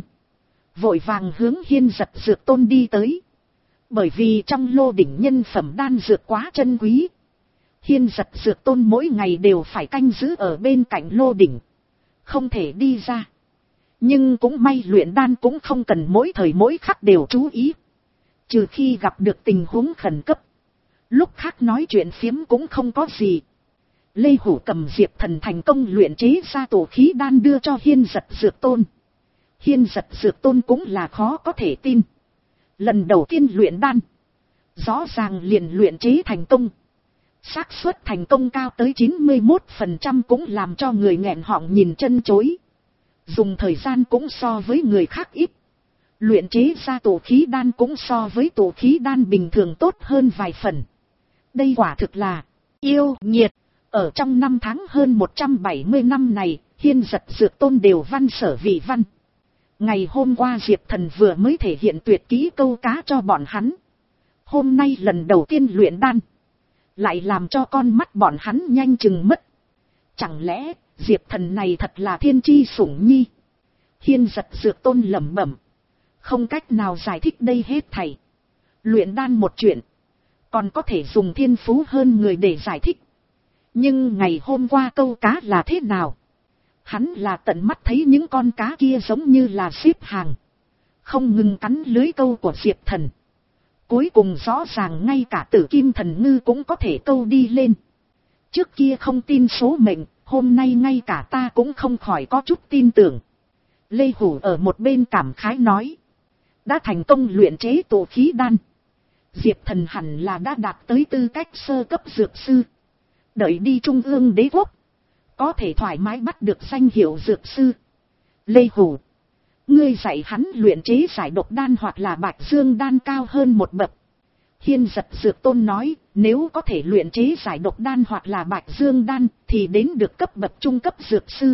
vội vàng hướng Hiên Giật Dược Tôn đi tới. Bởi vì trong lô đỉnh nhân phẩm đan dược quá chân quý, Hiên Giật Dược Tôn mỗi ngày đều phải canh giữ ở bên cạnh lô đỉnh, không thể đi ra. Nhưng cũng may luyện đan cũng không cần mỗi thời mỗi khắc đều chú ý, trừ khi gặp được tình huống khẩn cấp, lúc khác nói chuyện phiếm cũng không có gì. Lê Hủ cầm Diệp Thần thành công luyện chế ra tổ khí đan đưa cho Hiên Giật Dược Tôn. Hiên Giật Dược Tôn cũng là khó có thể tin. Lần đầu tiên luyện đan, rõ ràng liền luyện chế thành công. Xác suất thành công cao tới chín mươi mốt phần trăm, cũng làm cho người nghẹn họng nhìn chân chối. Dùng thời gian cũng so với người khác ít. Luyện chế ra tổ khí đan cũng so với tổ khí đan bình thường tốt hơn vài phần. Đây quả thực là yêu nghiệt. Ở trong năm tháng hơn một trăm bảy mươi năm này, Hiên Giật Dược Tôn đều văn sở vị văn. Ngày hôm qua Diệp Thần vừa mới thể hiện tuyệt kỹ câu cá cho bọn hắn. Hôm nay lần đầu tiên luyện đan, lại làm cho con mắt bọn hắn nhanh chừng mất. Chẳng lẽ Diệp Thần này thật là thiên chi sủng nhi? Hiên Giật Dược Tôn lẩm bẩm, không cách nào giải thích đây hết thảy. Luyện đan một chuyện, còn có thể dùng thiên phú hơn người để giải thích. Nhưng ngày hôm qua câu cá là thế nào? Hắn là tận mắt thấy những con cá kia giống như là xếp hàng, không ngừng cắn lưới câu của Diệp Thần. Cuối cùng rõ ràng ngay cả Tử Kim Thần Ngư cũng có thể câu đi lên. Trước kia không tin số mệnh, hôm nay ngay cả ta cũng không khỏi có chút tin tưởng. Lê Hủ ở một bên cảm khái nói, đã thành công luyện chế tổ khí đan, Diệp Thần hẳn là đã đạt tới tư cách sơ cấp dược sư. Đợi đi Trung ương đế quốc, có thể thoải mái bắt được danh hiệu dược sư. Lê Hủ, ngươi dạy hắn luyện chế giải độc đan hoặc là bạch dương đan cao hơn một bậc. Hiên Giật Dược Tôn nói, nếu có thể luyện chế giải độc đan hoặc là bạch dương đan thì đến được cấp bậc trung cấp dược sư.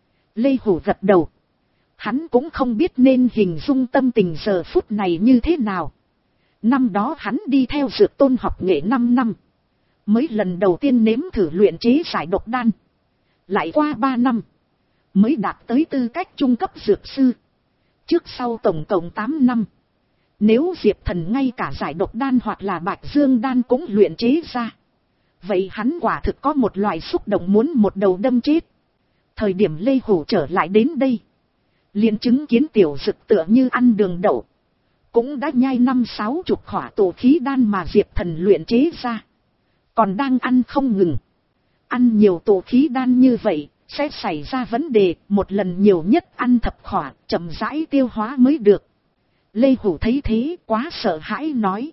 Lê Hủ gật đầu. Hắn cũng không biết nên hình dung tâm tình giờ phút này như thế nào. Năm đó hắn đi theo Dược Tôn học nghệ năm năm, mới lần đầu tiên nếm thử luyện chế giải độc đan. Lại qua ba năm, mới đạt tới tư cách trung cấp dược sư. Trước sau tổng cộng tám năm. Nếu Diệp Thần ngay cả giải độc đan hoặc là bạch dương đan cũng luyện chế ra, vậy hắn quả thực có một loại xúc động muốn một đầu đâm chết. Thời điểm Lê Hủ trở lại đến đây, liền chứng kiến Tiểu Dực tựa như ăn đường đậu, cũng đã nhai năm sáu chục khỏa tổ khí đan mà Diệp Thần luyện chế ra, còn đang ăn không ngừng. Ăn nhiều tổ khí đan như vậy sẽ xảy ra vấn đề, một lần nhiều nhất ăn thập khỏa, chậm rãi tiêu hóa mới được. Lê Hủ thấy thế quá sợ hãi nói,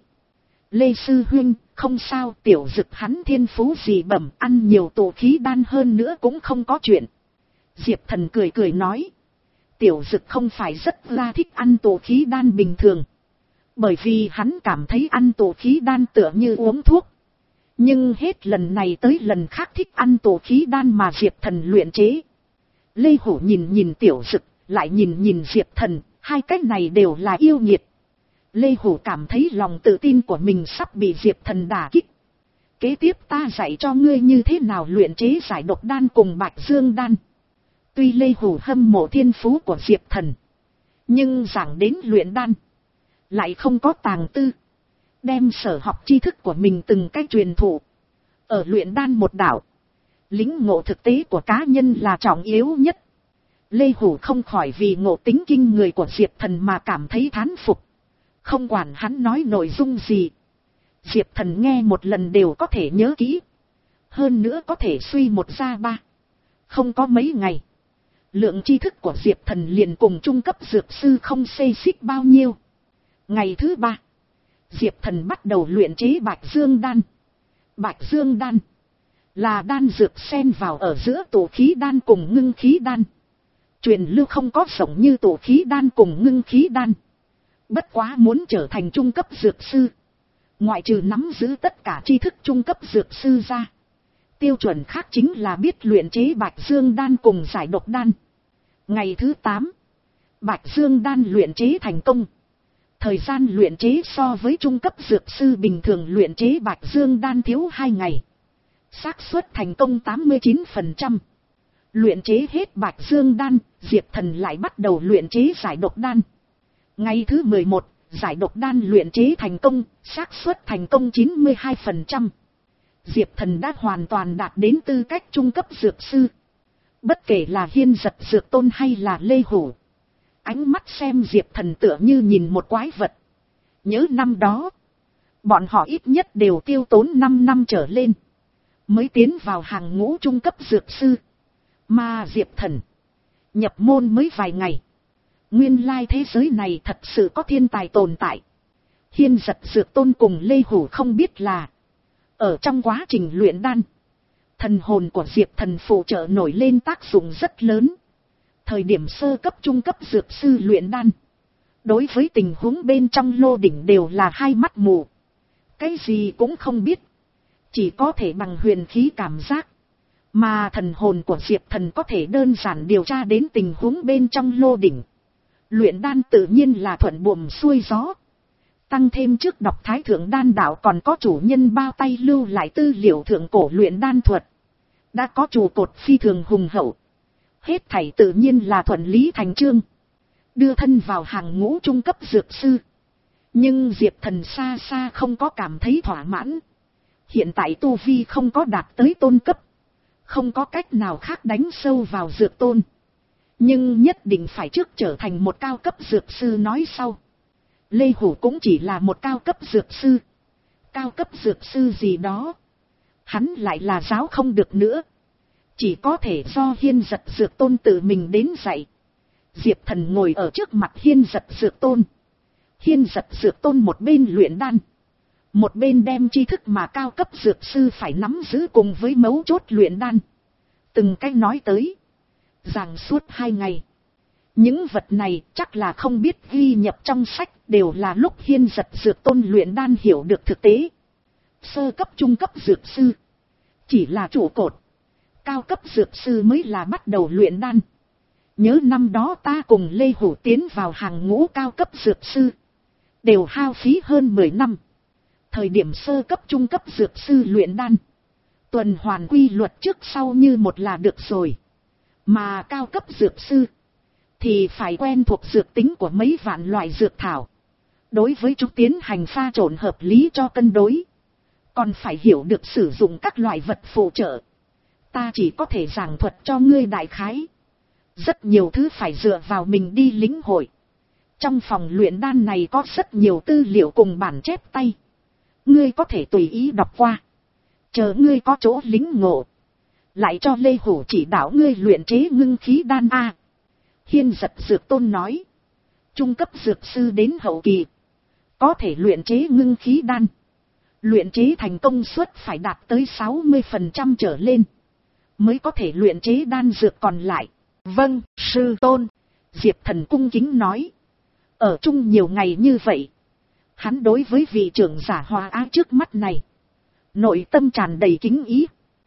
Lê Sư Huynh, không sao, Tiểu Dực hắn thiên phú gì bẩm, ăn nhiều tổ khí đan hơn nữa cũng không có chuyện. Diệp Thần cười cười nói, Tiểu Dực không phải rất là thích ăn tổ khí đan bình thường, bởi vì hắn cảm thấy ăn tổ khí đan tựa như uống thuốc. Nhưng hết lần này tới lần khác thích ăn tổ khí đan mà Diệp Thần luyện chế. Lê Hủ nhìn nhìn Tiểu Dực, lại nhìn nhìn Diệp Thần, hai cái này đều là yêu nghiệt. Lê Hủ cảm thấy lòng tự tin của mình sắp bị Diệp Thần đả kích. Kế tiếp ta dạy cho ngươi như thế nào luyện chế giải độc đan cùng bạch dương đan. Tuy Lê Hủ hâm mộ thiên phú của Diệp Thần, nhưng giảng đến luyện đan, lại không có tàng tư. Đem sở học tri thức của mình từng cách truyền thụ. Ở luyện đan một đạo, lĩnh ngộ thực tế của cá nhân là trọng yếu nhất. Lê Hủ không khỏi vì ngộ tính kinh người của Diệp Thần mà cảm thấy thán phục. Không quản hắn nói nội dung gì, Diệp Thần nghe một lần đều có thể nhớ kỹ. Hơn nữa có thể suy một ra ba. Không có mấy ngày, lượng tri thức của Diệp Thần liền cùng trung cấp dược sư không xê xích bao nhiêu. Ngày thứ ba, Diệp Thần bắt đầu luyện chế bạch dương đan. Bạch dương đan là đan dược xen vào ở giữa tổ khí đan cùng ngưng khí đan. Truyền lưu không có rộng như tổ khí đan cùng ngưng khí đan. Bất quá muốn trở thành trung cấp dược sư, ngoại trừ nắm giữ tất cả tri thức trung cấp dược sư ra, tiêu chuẩn khác chính là biết luyện chế bạch dương đan cùng giải độc đan. Ngày thứ tám, bạch dương đan luyện chế thành công. Thời gian luyện chế so với trung cấp dược sư bình thường luyện chế bạch dương đan thiếu hai ngày. Xác suất thành công tám mươi chín phần trăm. Luyện chế hết bạch dương đan, Diệp Thần lại bắt đầu luyện chế giải độc đan. Ngày thứ mười một, giải độc đan luyện chế thành công, xác suất thành công chín mươi hai phần trăm. Diệp Thần đã hoàn toàn đạt đến tư cách trung cấp dược sư. Bất kể là Hiên Giật Dược Tôn hay là Lê Hủ, ánh mắt xem Diệp Thần tựa như nhìn một quái vật. Nhớ năm đó, bọn họ ít nhất đều tiêu tốn năm năm trở lên mới tiến vào hàng ngũ trung cấp dược sư. Mà Diệp Thần nhập môn mới vài ngày, nguyên lai thế giới này thật sự có thiên tài tồn tại. Hiên Giật Dược Tôn cùng Lê Hủ không biết là, ở trong quá trình luyện đan, thần hồn của Diệp Thần phụ trợ nổi lên tác dụng rất lớn. Thời điểm sơ cấp trung cấp dược sư luyện đan, đối với tình huống bên trong lô đỉnh đều là hai mắt mù, cái gì cũng không biết, chỉ có thể bằng huyền khí cảm giác. Mà thần hồn của Diệp Thần có thể đơn giản điều tra đến tình huống bên trong lô đỉnh. Luyện đan tự nhiên là thuận buồm xuôi gió. Tăng thêm trước đọc Thái Thượng Đan Đạo còn có chủ nhân bao tay lưu lại tư liệu thượng cổ luyện đan thuật, đã có trụ cột phi thường hùng hậu. Hết thảy tự nhiên là thuận lý thành chương, đưa thân vào hàng ngũ trung cấp dược sư. Nhưng Diệp Thần xa xa không có cảm thấy thỏa mãn. Hiện tại tu vi không có đạt tới tôn cấp, không có cách nào khác đánh sâu vào dược tôn. Nhưng nhất định phải trước trở thành một cao cấp dược sư nói sau. Lê Hủ cũng chỉ là một cao cấp dược sư. Cao cấp dược sư gì đó, hắn lại là giáo không được nữa. Chỉ có thể do Hiên Giật Dược Tôn tự mình đến dạy. Diệp Thần ngồi ở trước mặt Hiên Giật Dược Tôn. Hiên Giật Dược Tôn một bên luyện đan, một bên đem tri thức mà cao cấp dược sư phải nắm giữ cùng với mấu chốt luyện đan từng cách nói tới. Giảng suốt hai ngày, những vật này chắc là không biết ghi nhập trong sách, đều là lúc Hiên Giật Dược Tôn luyện đan hiểu được thực tế. Sơ cấp trung cấp dược sư chỉ là trụ cột, cao cấp dược sư mới là bắt đầu luyện đan. Nhớ năm đó ta cùng Lê Hủ tiến vào hàng ngũ cao cấp dược sư, đều hao phí hơn mười năm. Thời điểm sơ cấp trung cấp dược sư luyện đan, tuần hoàn quy luật trước sau như một là được rồi. Mà cao cấp dược sư thì phải quen thuộc dược tính của mấy vạn loại dược thảo, đối với chúng tiến hành pha trộn hợp lý cho cân đối, còn phải hiểu được sử dụng các loại vật phụ trợ. Ta chỉ có thể giảng thuật cho ngươi đại khái, rất nhiều thứ phải dựa vào mình đi lĩnh hội. Trong phòng luyện đan này có rất nhiều tư liệu cùng bản chép tay, ngươi có thể tùy ý đọc qua. Chờ ngươi có chỗ lĩnh ngộ, lại cho Lê Hủ chỉ đạo ngươi luyện chế ngưng khí đan a. Hiên Giật Dược Tôn nói, trung cấp dược sư đến hậu kỳ có thể luyện chế ngưng khí đan, luyện chế thành công suất phải đạt tới sáu mươi phần trăm trở lên mới có thể luyện chế đan dược còn lại. Vâng, sư tôn. Diệp Thần cung kính nói. Ở chung nhiều ngày như vậy, hắn đối với vị trưởng giả Hòa Á trước mắt này, nội tâm tràn đầy kính ý.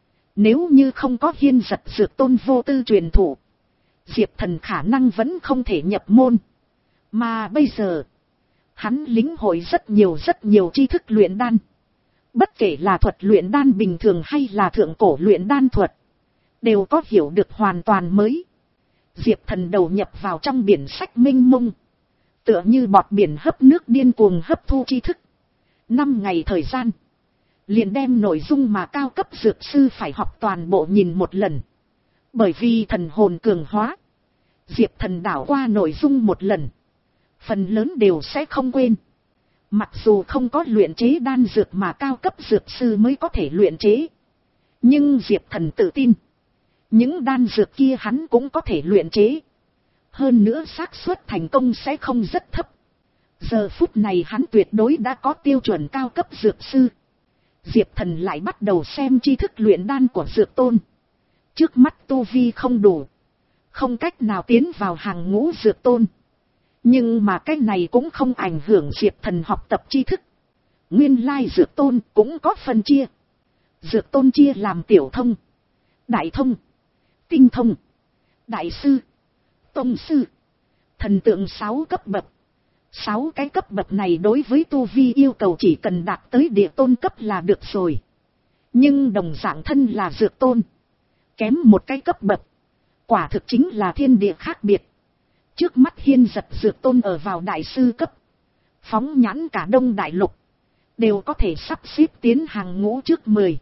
Nếu như không có Hiên Giật Dược Tôn vô tư truyền thụ, Diệp Thần khả năng vẫn không thể nhập môn. Mà bây giờ, hắn lĩnh hội rất nhiều rất nhiều tri thức luyện đan. Bất kể là thuật luyện đan bình thường hay là thượng cổ luyện đan thuật, đều có hiểu được hoàn toàn mới. Diệp Thần đầu nhập vào trong biển sách mênh mông, tựa như bọt biển hấp nước điên cuồng hấp thu tri thức. Năm ngày thời gian, liền đem nội dung mà cao cấp dược sư phải học toàn bộ nhìn một lần. Bởi vì thần hồn cường hóa, Diệp Thần đảo qua nội dung một lần, phần lớn đều sẽ không quên. Mặc dù không có luyện chế đan dược mà cao cấp dược sư mới có thể luyện chế, nhưng Diệp Thần tự tin, những đan dược kia hắn cũng có thể luyện chế. Hơn nữa xác suất thành công sẽ không rất thấp. Giờ phút này hắn tuyệt đối đã có tiêu chuẩn cao cấp dược sư. Diệp Thần lại bắt đầu xem tri thức luyện đan của Dược Tôn. Trước mắt tu vi không đủ, không cách nào tiến vào hàng ngũ Dược Tôn. Nhưng mà cái này cũng không ảnh hưởng Diệp Thần học tập tri thức. Nguyên lai Dược Tôn cũng có phân chia. Dược Tôn chia làm tiểu thông, đại thông, tinh thông, đại sư, tông sư, thần tượng sáu cấp bậc. Sáu cái cấp bậc này đối với tu vi yêu cầu chỉ cần đạt tới địa tôn cấp là được rồi. Nhưng đồng dạng thân là Dược Tôn, kém một cái cấp bậc, quả thực chính là thiên địa khác biệt. Trước mắt Hiên Giật Dược Tôn ở vào đại sư cấp, phóng nhãn cả Đông Đại Lục, đều có thể sắp xếp tiến hàng ngũ trước mười.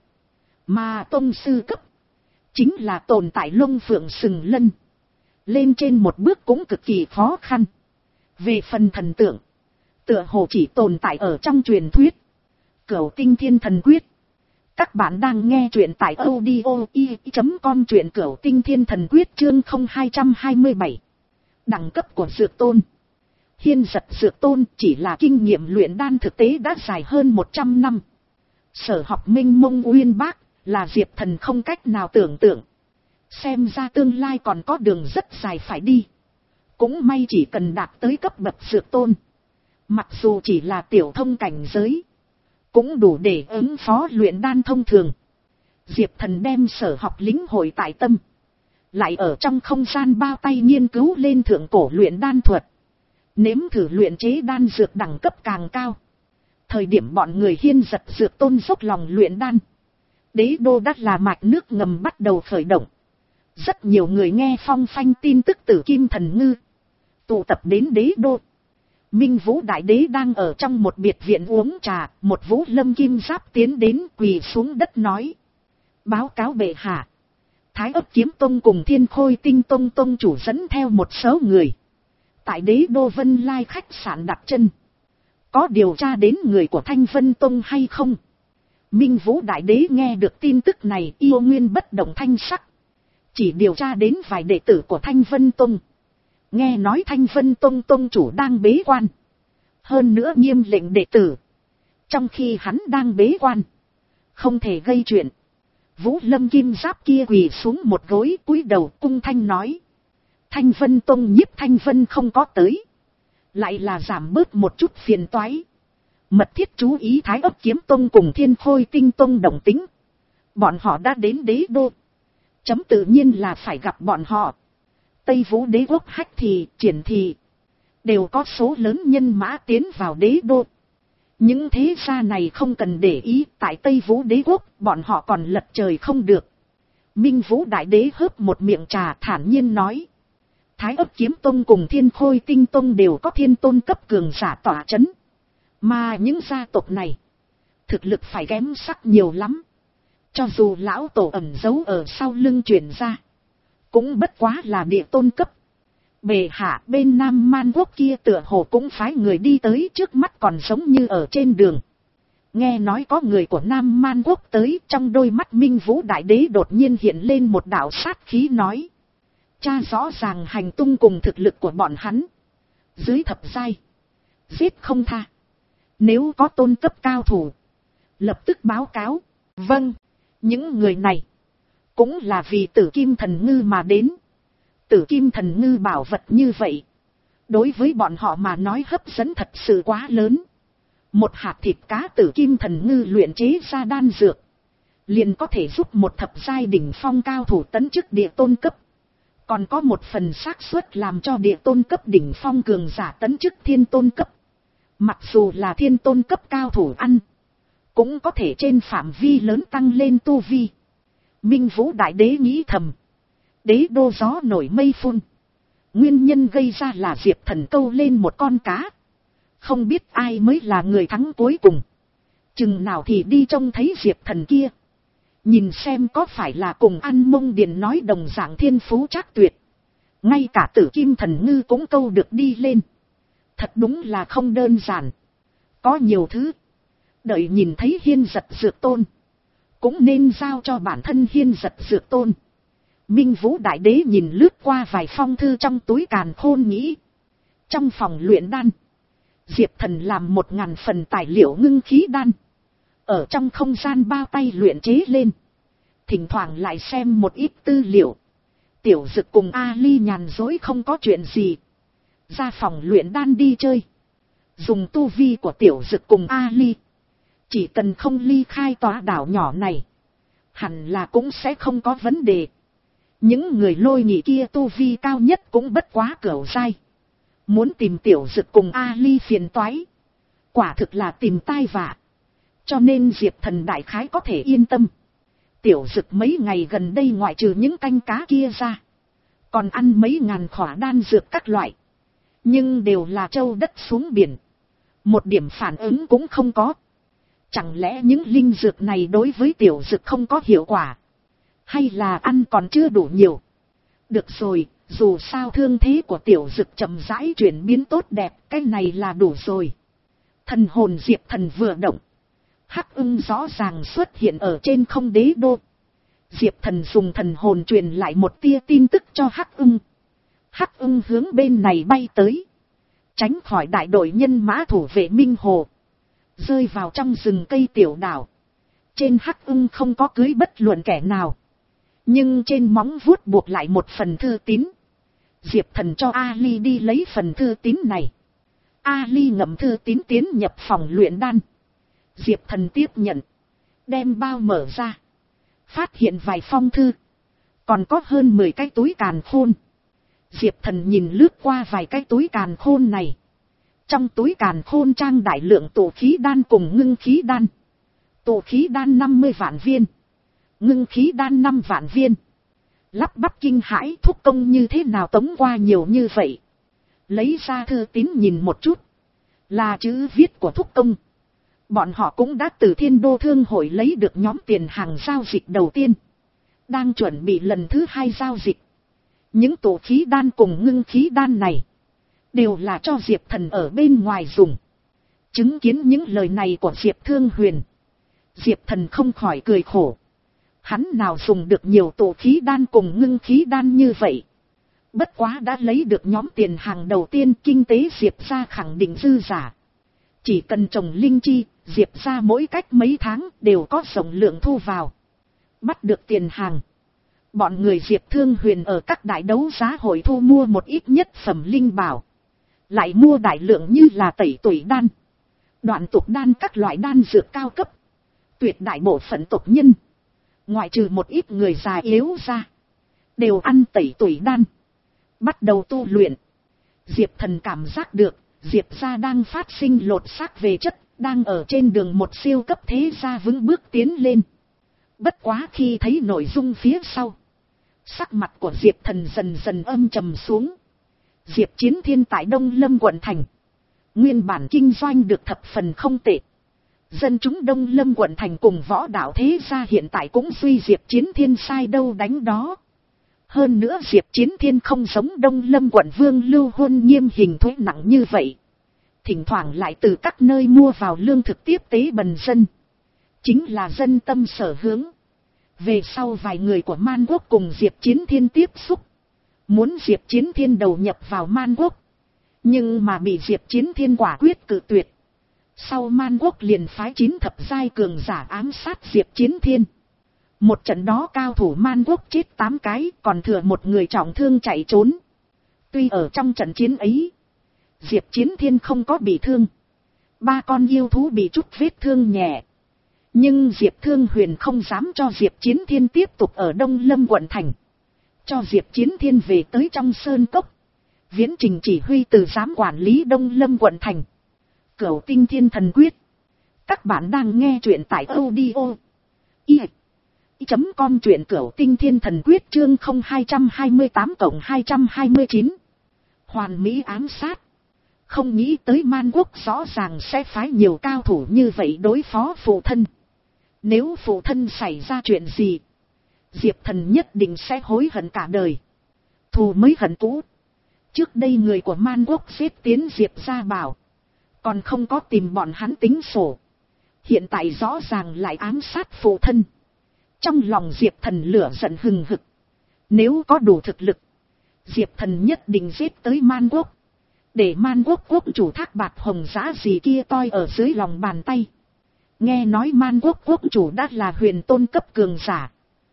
Mà tông sư cấp, chính là tồn tại lông phượng sừng lân, lên trên một bước cũng cực kỳ khó khăn. Về phần thần tượng, tựa hồ chỉ tồn tại ở trong truyền thuyết. Cửu Tinh Thiên Thần Quyết. Các bạn đang nghe truyện tại audio i chấm com, truyện Cửu Tinh Thiên Thần Quyết chương không hai hai bảy. Đẳng cấp của Dược Tôn. Hiên Giật Dược Tôn chỉ là kinh nghiệm luyện đan thực tế đã dài hơn một trăm năm. Sở học minh mông uyên bác, là Diệp Thần không cách nào tưởng tượng. Xem ra tương lai còn có đường rất dài phải đi. Cũng may chỉ cần đạt tới cấp bậc Dược Tôn, mặc dù chỉ là tiểu thông cảnh giới, cũng đủ để ứng phó luyện đan thông thường. Diệp Thần đem sở học lĩnh hội tại tâm, lại ở trong không gian bao tay nghiên cứu lên thượng cổ luyện đan thuật, nếm thử luyện chế đan dược đẳng cấp càng cao. Thời điểm bọn người Hiên Giật Dược Tôn dốc lòng luyện đan, đế đô đắt là mạch nước ngầm bắt đầu khởi động. Rất nhiều người nghe phong phanh tin tức Tử Kim Thần Ngư tụ tập đến đế đô. Minh Vũ Đại Đế đang ở trong một biệt viện uống trà, một Vũ Lâm Kim Giáp tiến đến quỳ xuống đất nói: báo cáo bệ hạ, Thái Ấp Kiếm Tông cùng Thiên Khôi Tinh Tông tông chủ dẫn theo một số người tại đế đô Vân Lai khách sạn đặt chân. Có điều tra đến người của Thanh Vân Tông hay không? Minh Vũ Đại Đế nghe được tin tức này yêu nguyên bất động thanh sắc. Chỉ điều tra đến vài đệ tử của Thanh Vân Tông. Nghe nói Thanh Vân Tông tông chủ đang bế quan, hơn nữa nghiêm lệnh đệ tử, trong khi hắn đang bế quan, không thể gây chuyện. Vũ Lâm Kim Giáp kia quỳ xuống một gối cúi đầu cung thanh nói: Thanh Vân Tông Nhiếp Thanh Vân không có tới, lại là giảm bớt một chút phiền toái. Mật thiết chú ý Thái Ấp Kiếm Tông cùng Thiên Khôi Tinh Tông đồng tính. Bọn họ đã đến đế đô, chấm tự nhiên là phải gặp bọn họ. Tây Vũ Đế quốc Hách Thì, Triển Thì đều có số lớn nhân mã tiến vào đế đô. Những thế gia này không cần để ý, tại Tây Vũ Đế quốc bọn họ còn lật trời không được. Minh Vũ Đại Đế hớp một miệng trà thản nhiên nói: Thái Ấp Kiếm Tông cùng Thiên Khôi Tinh Tông đều có thiên tôn cấp cường giả tỏa chấn. Mà những gia tộc này, thực lực phải kém sắc nhiều lắm. Cho dù lão tổ ẩn giấu ở sau lưng truyền ra, cũng bất quá là địa tôn cấp. Bệ hạ, bên Nam Man Quốc kia tựa hồ cũng phái người đi tới, trước mắt còn giống như ở trên đường. Nghe nói có người của Nam Man Quốc tới, trong đôi mắt Minh Vũ Đại Đế đột nhiên hiện lên một đạo sát khí nói: tra rõ ràng hành tung cùng thực lực của bọn hắn. Dưới thập giai, giết không tha. Nếu có tôn cấp cao thủ, lập tức báo cáo. Vâng, những người này cũng là vì Tử Kim Thần Ngư mà đến. Tử Kim Thần Ngư bảo vật như vậy, đối với bọn họ mà nói hấp dẫn thật sự quá lớn. Một hạt thịt cá Tử Kim Thần Ngư luyện chế ra đan dược, liền có thể giúp một thập giai đỉnh phong cao thủ tấn chức địa tôn cấp. Còn có một phần xác suất làm cho địa tôn cấp đỉnh phong cường giả tấn chức thiên tôn cấp. Mặc dù là thiên tôn cấp cao thủ ăn, cũng có thể trên phạm vi lớn tăng lên tu vi. Minh Vũ Đại Đế nghĩ thầm, đế đô gió nổi mây phun, nguyên nhân gây ra là Diệp Thần câu lên một con cá, không biết ai mới là người thắng cuối cùng. Chừng nào thì đi trông thấy Diệp Thần kia, nhìn xem có phải là cùng An Mông Điền nói đồng dạng thiên phú trác tuyệt, ngay cả Tử Kim Thần Ngư cũng câu được đi lên. Thật đúng là không đơn giản, có nhiều thứ, đợi nhìn thấy Hiên Giật Dược Tôn, cũng nên giao cho bản thân Hiên Giật Dược Tôn. Minh Vũ Đại Đế nhìn lướt qua vài phong thư trong túi càn khôn nghĩ. Trong phòng luyện đan, Diệp Thần làm một ngàn phần tài liệu ngưng khí đan, ở trong không gian bao tay luyện chế lên, thỉnh thoảng lại xem một ít tư liệu. Tiểu Dực cùng Ali nhàn dối không có chuyện gì, ra phòng luyện đan đi chơi. Dùng tu vi của Tiểu Dực cùng Ali, chỉ cần không ly khai tòa đảo nhỏ này, hẳn là cũng sẽ không có vấn đề. Những người Lôi Nhị kia tu vi cao nhất cũng bất quá cửu giai, muốn tìm Tiểu Dực cùng Ali phiền toái, quả thực là tìm tai vạ. Cho nên Diệp Thần đại khái có thể yên tâm. Tiểu Dực mấy ngày gần đây ngoại trừ những canh cá kia ra, còn ăn mấy ngàn khỏa đan dược các loại, nhưng đều là châu đất xuống biển, một điểm phản ứng cũng không có. Chẳng lẽ những linh dược này đối với Tiểu Dực không có hiệu quả, hay là ăn còn chưa đủ nhiều? Được rồi, dù sao thương thế của Tiểu Dực chậm rãi chuyển biến tốt đẹp, cái này là đủ rồi. Thần hồn Diệp Thần vừa động, Hắc Ưng rõ ràng xuất hiện ở trên không đế đô. Diệp Thần dùng thần hồn truyền lại một tia tin tức cho Hắc Ưng. Hắc Ưng hướng bên này bay tới, tránh khỏi đại đội nhân mã thủ vệ Minh Hồ, rơi vào trong rừng cây tiểu đảo. Trên Hắc Ưng không có cưới bất luận kẻ nào, nhưng trên móng vuốt buộc lại một phần thư tín. Diệp Thần cho Ali đi lấy phần thư tín này. Ali ngậm thư tín tiến nhập phòng luyện đan. Diệp Thần tiếp nhận, đem bao mở ra, phát hiện vài phong thư, còn có hơn mười cái túi càn khôn. Diệp Thần nhìn lướt qua vài cái túi càn khôn này. Trong túi càn khôn trang đại lượng tụ khí đan cùng ngưng khí đan. Tụ khí đan năm mươi vạn viên, ngưng khí đan năm vạn viên. Lắp bắp kinh hãi, thúc công như thế nào tống qua nhiều như vậy. Lấy ra thư tín nhìn một chút, là chữ viết của thúc công. Bọn họ cũng đã từ Thiên Đô Thương hội lấy được nhóm tiền hàng giao dịch đầu tiên, đang chuẩn bị lần thứ hai giao dịch. Những tổ khí đan cùng ngưng khí đan này đều là cho Diệp Thần ở bên ngoài dùng. Chứng kiến những lời này của Diệp Thương Huyền, Diệp Thần không khỏi cười khổ. Hắn nào dùng được nhiều tổ khí đan cùng ngưng khí đan như vậy. Bất quá đã lấy được nhóm tiền hàng đầu tiên, kinh tế Diệp ra khẳng định dư giả. Chỉ cần trồng linh chi, Diệp ra mỗi cách mấy tháng đều có rộng lượng thu vào. Bắt được tiền hàng, bọn người Diệp Thương Huyền ở các đại đấu giá hội thu mua một ít nhất phẩm linh bảo, lại mua đại lượng như là tẩy tủy đan, đoạn tục đan, các loại đan dược cao cấp. Tuyệt đại bộ phận tộc nhân, ngoại trừ một ít người già yếu ra, đều ăn tẩy tủy đan, bắt đầu tu luyện. Diệp Thần cảm giác được Diệp gia đang phát sinh lột xác về chất, đang ở trên đường một siêu cấp thế gia vững bước tiến lên. Bất quá khi thấy nội dung phía sau, sắc mặt của Diệp Thần dần dần âm trầm xuống. Diệp Chiến Thiên tại Đông Lâm quận thành, nguyên bản kinh doanh được thập phần không tệ. Dân chúng Đông Lâm quận thành cùng võ đạo thế gia hiện tại cũng suy Diệp Chiến Thiên sai đâu đánh đó. Hơn nữa Diệp Chiến Thiên không giống Đông Lâm quận Vương Lưu Huân nghiêm hình thuế nặng như vậy, thỉnh thoảng lại từ các nơi mua vào lương thực tiếp tế bần dân, chính là dân tâm sở hướng. Về sau vài người của Man Quốc cùng Diệp Chiến Thiên tiếp xúc, muốn Diệp Chiến Thiên đầu nhập vào Man Quốc, nhưng mà bị Diệp Chiến Thiên quả quyết cự tuyệt. Sau Man Quốc liền phái chín thập giai cường giả ám sát Diệp Chiến Thiên. Một trận đó cao thủ Man Quốc chết tám cái, còn thừa một người trọng thương chạy trốn. Tuy ở trong trận chiến ấy, Diệp Chiến Thiên không có bị thương, ba con yêu thú bị chút vết thương nhẹ, nhưng Diệp Thương Huyền không dám cho Diệp Chiến Thiên tiếp tục ở Đông Lâm quận thành, cho Diệp Chiến Thiên về tới trong sơn cốc. Viễn Trình chỉ huy từ giám quản lý Đông Lâm quận thành. Cửu Tinh Thiên Thần Quyết, Các bạn đang nghe truyện tại audio i chấm com, truyện cửu tinh thiên thần quyết chương không hai hai tám cộng hai hai chín. Hoàn mỹ ám sát. Không nghĩ tới Man Quốc rõ ràng sẽ phái nhiều cao thủ như vậy đối phó phụ thân. Nếu phụ thân xảy ra chuyện gì, Diệp Thần nhất định sẽ hối hận cả đời. Thù mới hận cũ. Trước đây người của Man Quốc giết tiến Diệp Gia Bảo, còn không có tìm bọn hắn tính sổ. Hiện tại rõ ràng lại ám sát phụ thân. Trong lòng Diệp Thần lửa giận hừng hực. Nếu có đủ thực lực, Diệp Thần nhất định giết tới Man Quốc, để Man Quốc quốc chủ Thác Bạt Hồng Giá gì kia toi ở dưới lòng bàn tay. Nghe nói Man Quốc quốc chủ đã là huyền tôn cấp cường giả,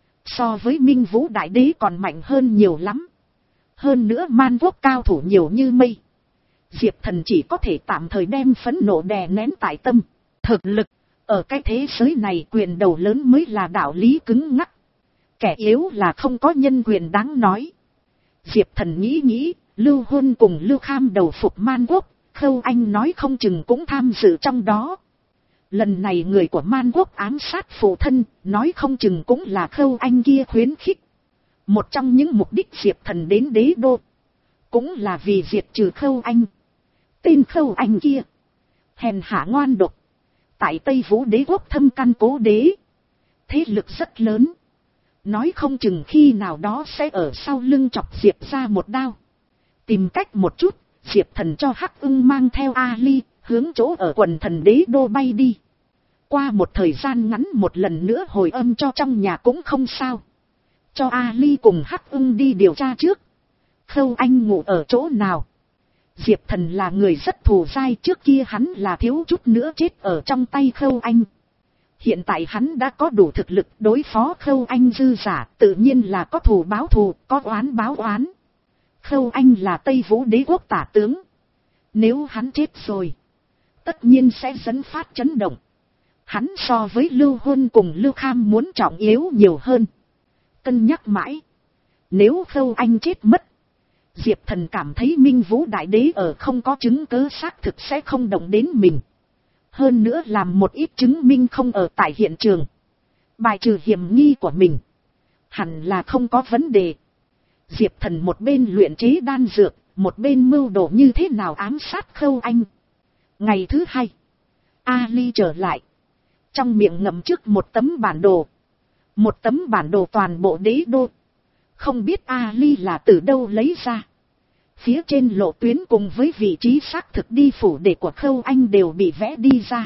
so với Minh Vũ Đại Đế còn mạnh hơn nhiều lắm. Hơn nữa Man Quốc cao thủ nhiều như mây. Diệp Thần chỉ có thể tạm thời đem phẫn nộ đè nén tại tâm. Thực lực ở cái thế giới này, quyền đầu lớn mới là đạo lý cứng ngắc. Kẻ yếu là không có nhân quyền đáng nói. Diệp Thần nghĩ nghĩ, Lưu Huân cùng Lưu Kham đầu phục Man Quốc, Khâu Anh nói không chừng cũng tham dự trong đó. Lần này người của Man Quốc ám sát phụ thân, nói không chừng cũng là Khâu Anh kia khuyến khích. Một trong những mục đích Diệp Thần đến đế đô, cũng là vì diệt trừ Khâu Anh. Tên Khâu Anh kia hèn hạ ngoan độc, tại Tây Vũ Đế quốc thâm căn cố đế, thế lực rất lớn. Nói không chừng khi nào đó sẽ ở sau lưng chọc Diệp ra một đao. Tìm cách một chút, Diệp Thần cho Hắc Ưng mang theo Ali, hướng chỗ ở quần thần đế đô bay đi. Qua một thời gian ngắn một lần nữa hồi âm cho trong nhà cũng không sao. Cho Ali cùng Hắc Ưng đi điều tra trước. Khâu Anh ngủ ở chỗ nào? Diệp Thần là người rất thù dai, trước kia hắn là thiếu chút nữa chết ở trong tay Khâu Anh. Hiện tại hắn đã có đủ thực lực đối phó Khâu Anh dư giả, tự nhiên là có thù báo thù, có oán báo oán. Khâu Anh là Tây Vũ Đế quốc tả tướng. Nếu hắn chết rồi, tất nhiên sẽ dẫn phát chấn động. Hắn so với Lưu Huân cùng Lưu Kham muốn trọng yếu nhiều hơn. Cân nhắc mãi, nếu Khâu Anh chết mất, Diệp Thần cảm thấy Minh Vũ Đại Đế ở không có chứng cứ xác thực sẽ không động đến mình. Hơn nữa làm một ít chứng minh không ở tại hiện trường, bài trừ hiểm nghi của mình, hẳn là không có vấn đề. Diệp Thần một bên luyện chế đan dược, một bên mưu đồ như thế nào ám sát Khâu Anh. Ngày thứ hai, Ali trở lại, trong miệng ngậm trước một tấm bản đồ. Một tấm bản đồ toàn bộ đế đô. Không biết Ali là từ đâu lấy ra. Phía trên lộ tuyến cùng với vị trí xác thực đi phủ để của Khâu Anh đều bị vẽ đi ra.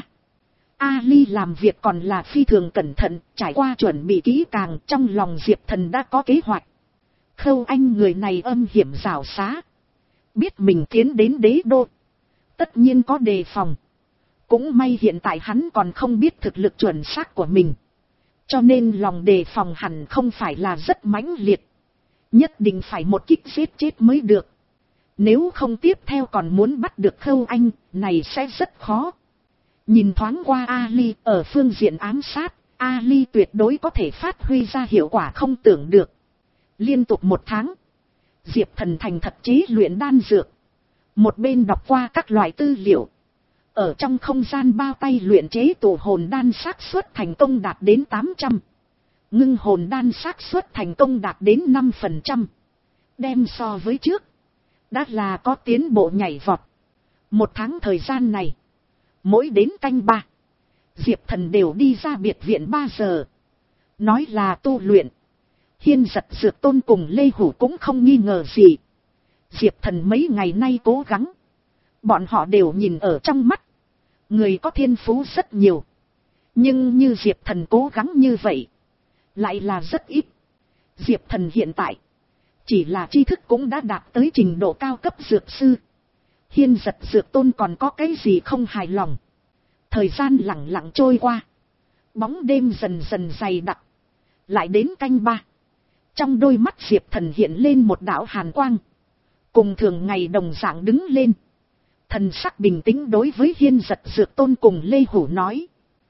Ali làm việc còn là phi thường cẩn thận, trải qua chuẩn bị kỹ càng, trong lòng Diệp Thần đã có kế hoạch. Khâu Anh người này âm hiểm rào xá, biết mình tiến đến đế đô, tất nhiên có đề phòng. Cũng may hiện tại hắn còn không biết thực lực chuẩn xác của mình, cho nên lòng đề phòng hẳn không phải là rất mãnh liệt. Nhất định phải một kích giết chết mới được. Nếu không tiếp theo còn muốn bắt được Khâu Anh, này sẽ rất khó. Nhìn thoáng qua Ali, ở phương diện ám sát, Ali tuyệt đối có thể phát huy ra hiệu quả không tưởng được. Liên tục một tháng, Diệp Thần thành thật chế luyện đan dược. Một bên đọc qua các loại tư liệu. Ở trong không gian bao tay luyện chế tụ hồn đan xác suất thành công đạt đến tám trăm. Ngưng hồn đan xác suất thành công đạt đến năm phần trăm. Đem so với trước, đã là có tiến bộ nhảy vọt. Một tháng thời gian này, mỗi đến canh ba, Diệp Thần đều đi ra biệt viện ba giờ. Nói là tu luyện. Hiên Giật Dược Tôn cùng Lê Hủ cũng không nghi ngờ gì. Diệp Thần mấy ngày nay cố gắng, bọn họ đều nhìn ở trong mắt. Người có thiên phú rất nhiều, nhưng như Diệp Thần cố gắng như vậy lại là rất ít. Diệp Thần hiện tại chỉ là tri thức cũng đã đạt tới trình độ cao cấp dược sư. Hiên Giật Dược Tôn còn có cái gì không hài lòng. Thời gian lặng lặng trôi qua, bóng đêm dần dần dày đặc. Lại đến canh ba, trong đôi mắt Diệp Thần hiện lên một đạo hàn quang, cùng thường ngày đồng dạng đứng lên. Thần sắc bình tĩnh đối với Hiên Giật Dược Tôn cùng Lê Hủ nói: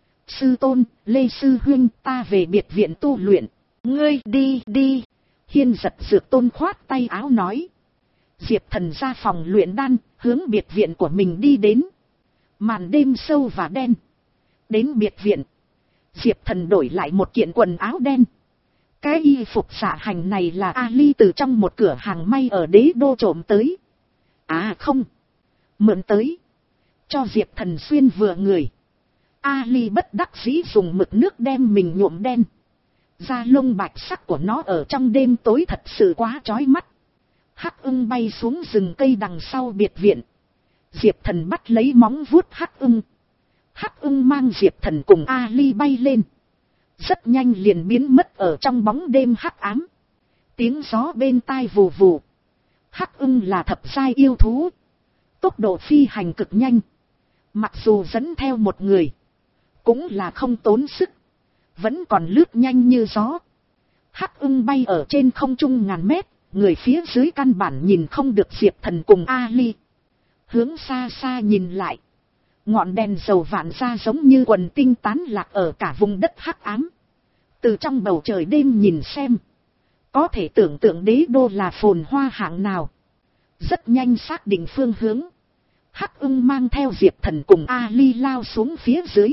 Sư Tôn, Lê Sư Huynh, ta về biệt viện tu luyện. Ngươi đi đi. Hiên Giật Dược Tôn khoát tay áo nói. Diệp Thần ra phòng luyện đan, hướng biệt viện của mình đi đến. Màn đêm sâu và đen, Đến biệt viện, Diệp Thần đổi lại một kiện quần áo đen. Cái y phục dạ hành này là Ali từ trong một cửa hàng may ở đế đô trộm tới. À không, mượn tới, cho Diệp Thần xuyên vừa người. Ali bất đắc dĩ dùng mực nước đem mình nhuộm đen. Da lông bạch sắc của nó ở trong đêm tối thật sự quá chói mắt. Hắc ưng bay xuống rừng cây đằng sau biệt viện. Diệp Thần bắt lấy móng vuốt hắc ưng. Hắc ưng mang Diệp Thần cùng Ali bay lên. Rất nhanh liền biến mất ở trong bóng đêm hắc ám. Tiếng gió bên tai vù vù. Hắc ưng là thập giai yêu thú. Tốc độ phi hành cực nhanh. Mặc dù dẫn theo một người, cũng là không tốn sức. Vẫn còn lướt nhanh như gió. Hắc ưng bay ở trên không trung ngàn mét. Người phía dưới căn bản nhìn không được Diệp Thần cùng Ali. Hướng xa xa nhìn lại, ngọn đèn dầu vạn ra giống như quần tinh tán lạc ở cả vùng đất hắc ám. Từ trong bầu trời đêm nhìn xem, có thể tưởng tượng đế đô là phồn hoa hạng nào. Rất nhanh xác định phương hướng, Hắc ưng mang theo Diệp Thần cùng Ali lao xuống phía dưới.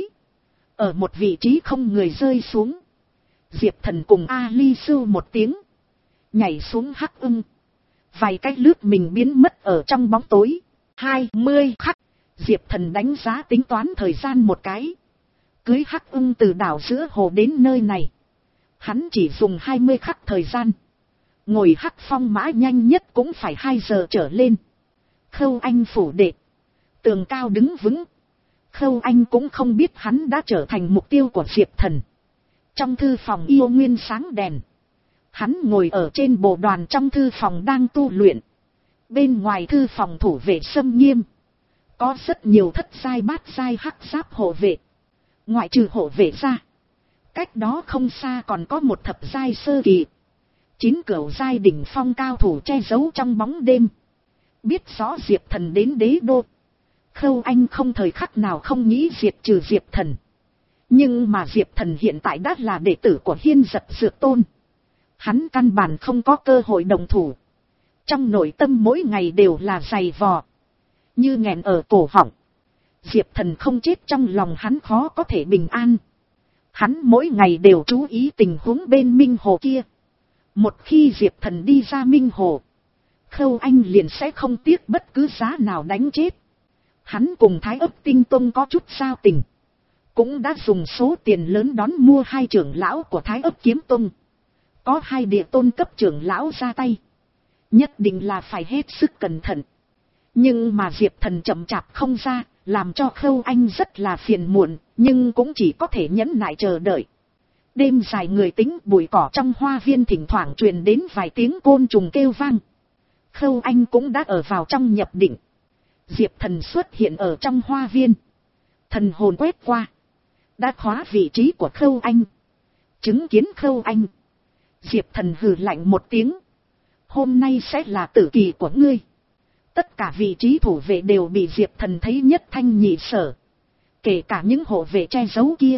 Ở một vị trí không người rơi xuống, Diệp Thần cùng Ali sưu một tiếng, nhảy xuống Hắc ưng. Vài cái lướt mình biến mất ở trong bóng tối. Hai mươi khắc, Diệp Thần đánh giá tính toán thời gian một cái. Cưới Hắc ưng từ đảo giữa hồ đến nơi này, hắn chỉ dùng hai mươi khắc thời gian. Ngồi Hắc phong mã nhanh nhất cũng phải hai giờ trở lên. Khâu Anh phủ đệ, tường cao đứng vững. Khâu Anh cũng không biết hắn đã trở thành mục tiêu của Diệp Thần. Trong thư phòng yêu nguyên sáng đèn, hắn ngồi ở trên bộ đoàn trong thư phòng đang tu luyện. Bên ngoài thư phòng thủ vệ xâm nghiêm, có rất nhiều thất giai bát giai hắc giáp hộ vệ. Ngoại trừ hộ vệ ra, cách đó không xa còn có một thập giai sơ kỳ, chín cửu giai đỉnh phong cao thủ che giấu trong bóng đêm. Biết rõ Diệp Thần đến đế đô, Khâu Anh không thời khắc nào không nghĩ diệt trừ Diệp Thần. Nhưng mà Diệp Thần hiện tại đã là đệ tử của Hiên Giật Dược Tôn, hắn căn bản không có cơ hội đồng thủ. Trong nội tâm mỗi ngày đều là dày vò, như nghẹn ở cổ họng. Diệp Thần không chết trong lòng hắn khó có thể bình an. Hắn mỗi ngày đều chú ý tình huống bên Minh Hồ kia. Một khi Diệp Thần đi ra Minh Hồ, Khâu Anh liền sẽ không tiếc bất cứ giá nào đánh chết. Hắn cùng Thái Ấp Tinh Tông có chút giao tình, cũng đã dùng số tiền lớn đón mua hai trưởng lão của Thái Ấp Kiếm Tông. Có hai địa tôn cấp trưởng lão ra tay, nhất định là phải hết sức cẩn thận. Nhưng mà Diệp Thần chậm chạp không ra, làm cho Khâu Anh rất là phiền muộn, nhưng cũng chỉ có thể nhẫn nại chờ đợi. Đêm dài người tính, bụi cỏ trong hoa viên thỉnh thoảng truyền đến vài tiếng côn trùng kêu vang. Khâu Anh cũng đã ở vào trong nhập định. Diệp Thần xuất hiện ở trong hoa viên, thần hồn quét qua, đã khóa vị trí của Khâu Anh. Chứng kiến Khâu Anh, Diệp Thần hừ lạnh một tiếng. Hôm nay sẽ là tử kỳ của ngươi. Tất cả vị trí thủ vệ đều bị Diệp Thần thấy nhất thanh nhị sở, kể cả những hộ vệ che giấu kia.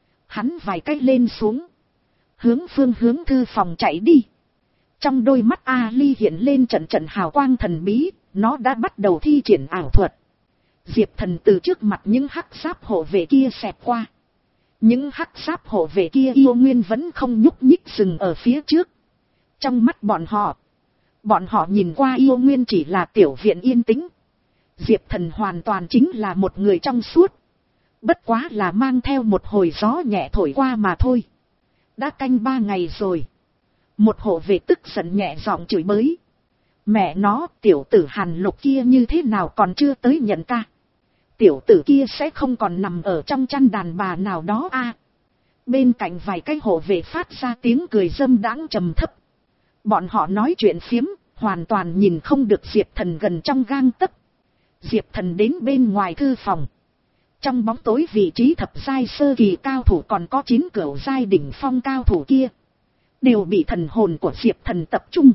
Hắn vài cách lên xuống, hướng phương hướng thư phòng chạy đi. Trong đôi mắt Ali hiện lên trận trận hào quang thần bí, nó đã bắt đầu thi triển ảo thuật. Diệp Thần từ trước mặt những hắc giáp hộ vệ kia xẹt qua. Những hắc giáp hộ vệ kia yêu nguyên vẫn không nhúc nhích dừng ở phía trước. Trong mắt bọn họ, bọn họ nhìn qua yêu nguyên chỉ là tiểu viện yên tĩnh. Diệp Thần hoàn toàn chính là một người trong suốt, bất quá là mang theo một hồi gió nhẹ thổi qua mà thôi. Đã canh ba ngày rồi. Một hộ vệ tức giận nhẹ giọng chửi bới. Mẹ nó, tiểu tử Hàn Lục kia như thế nào còn chưa tới nhận ca. Tiểu tử kia sẽ không còn nằm ở trong chăn đàn bà nào đó a. À, bên cạnh vài cái hộ vệ phát ra tiếng cười dâm đãng trầm thấp. Bọn họ nói chuyện phiếm, hoàn toàn nhìn không được Diệp Thần gần trong gang tấc. Diệp Thần đến bên ngoài thư phòng. Trong bóng tối vị trí thập giai sơ kỳ cao thủ còn có chín cửu giai đỉnh phong cao thủ kia, đều bị thần hồn của Diệp Thần tập trung.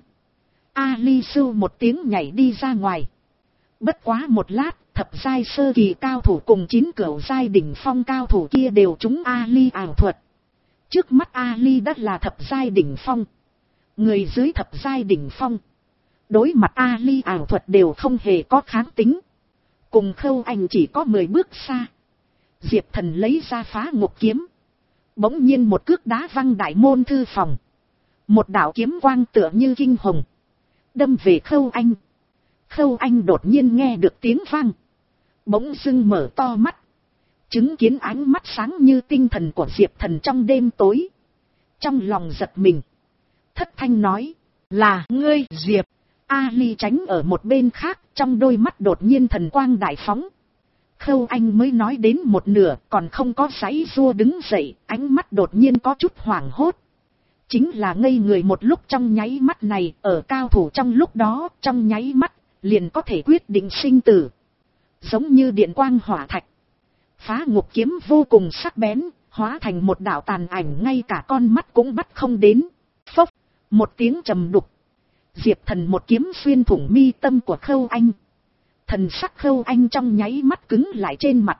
Ali sưu một tiếng nhảy đi ra ngoài. Bất quá một lát, thập giai sơ kỳ cao thủ cùng chín cửu giai đỉnh phong cao thủ kia đều trúng Ali ảo thuật. Trước mắt Ali đã là thập giai đỉnh phong. Người dưới thập giai đỉnh phong, đối mặt Ali ảo thuật đều không hề có kháng tính. Cùng Khâu Anh chỉ có mười bước xa. Diệp Thần lấy ra phá ngục kiếm. Bỗng nhiên một cước đá văng đại môn thư phòng. Một đạo kiếm quang tựa như kinh hồng. Đâm về Khâu Anh. Khâu Anh đột nhiên nghe được tiếng vang. Bỗng dưng mở to mắt. Chứng kiến ánh mắt sáng như tinh thần của Diệp Thần trong đêm tối. Trong lòng giật mình. Thất thanh nói. Là ngươi Diệp. Ali tránh ở một bên khác. Trong đôi mắt đột nhiên thần quang đại phóng. Khâu Anh mới nói đến một nửa. Còn không có giãy giụa đứng dậy. Ánh mắt đột nhiên có chút hoảng hốt. Chính là ngây người một lúc trong nháy mắt này. Ở cao thủ trong lúc đó. Trong nháy mắt liền có thể quyết định sinh tử. Giống như điện quang hỏa thạch. Phá ngục kiếm vô cùng sắc bén. Hóa thành một đạo tàn ảnh, ngay cả con mắt cũng bắt không đến. Phốc, một tiếng trầm đục. Diệp Thần một kiếm xuyên thủng mi tâm của Khâu Anh. Thần sắc Khâu Anh trong nháy mắt cứng lại trên mặt.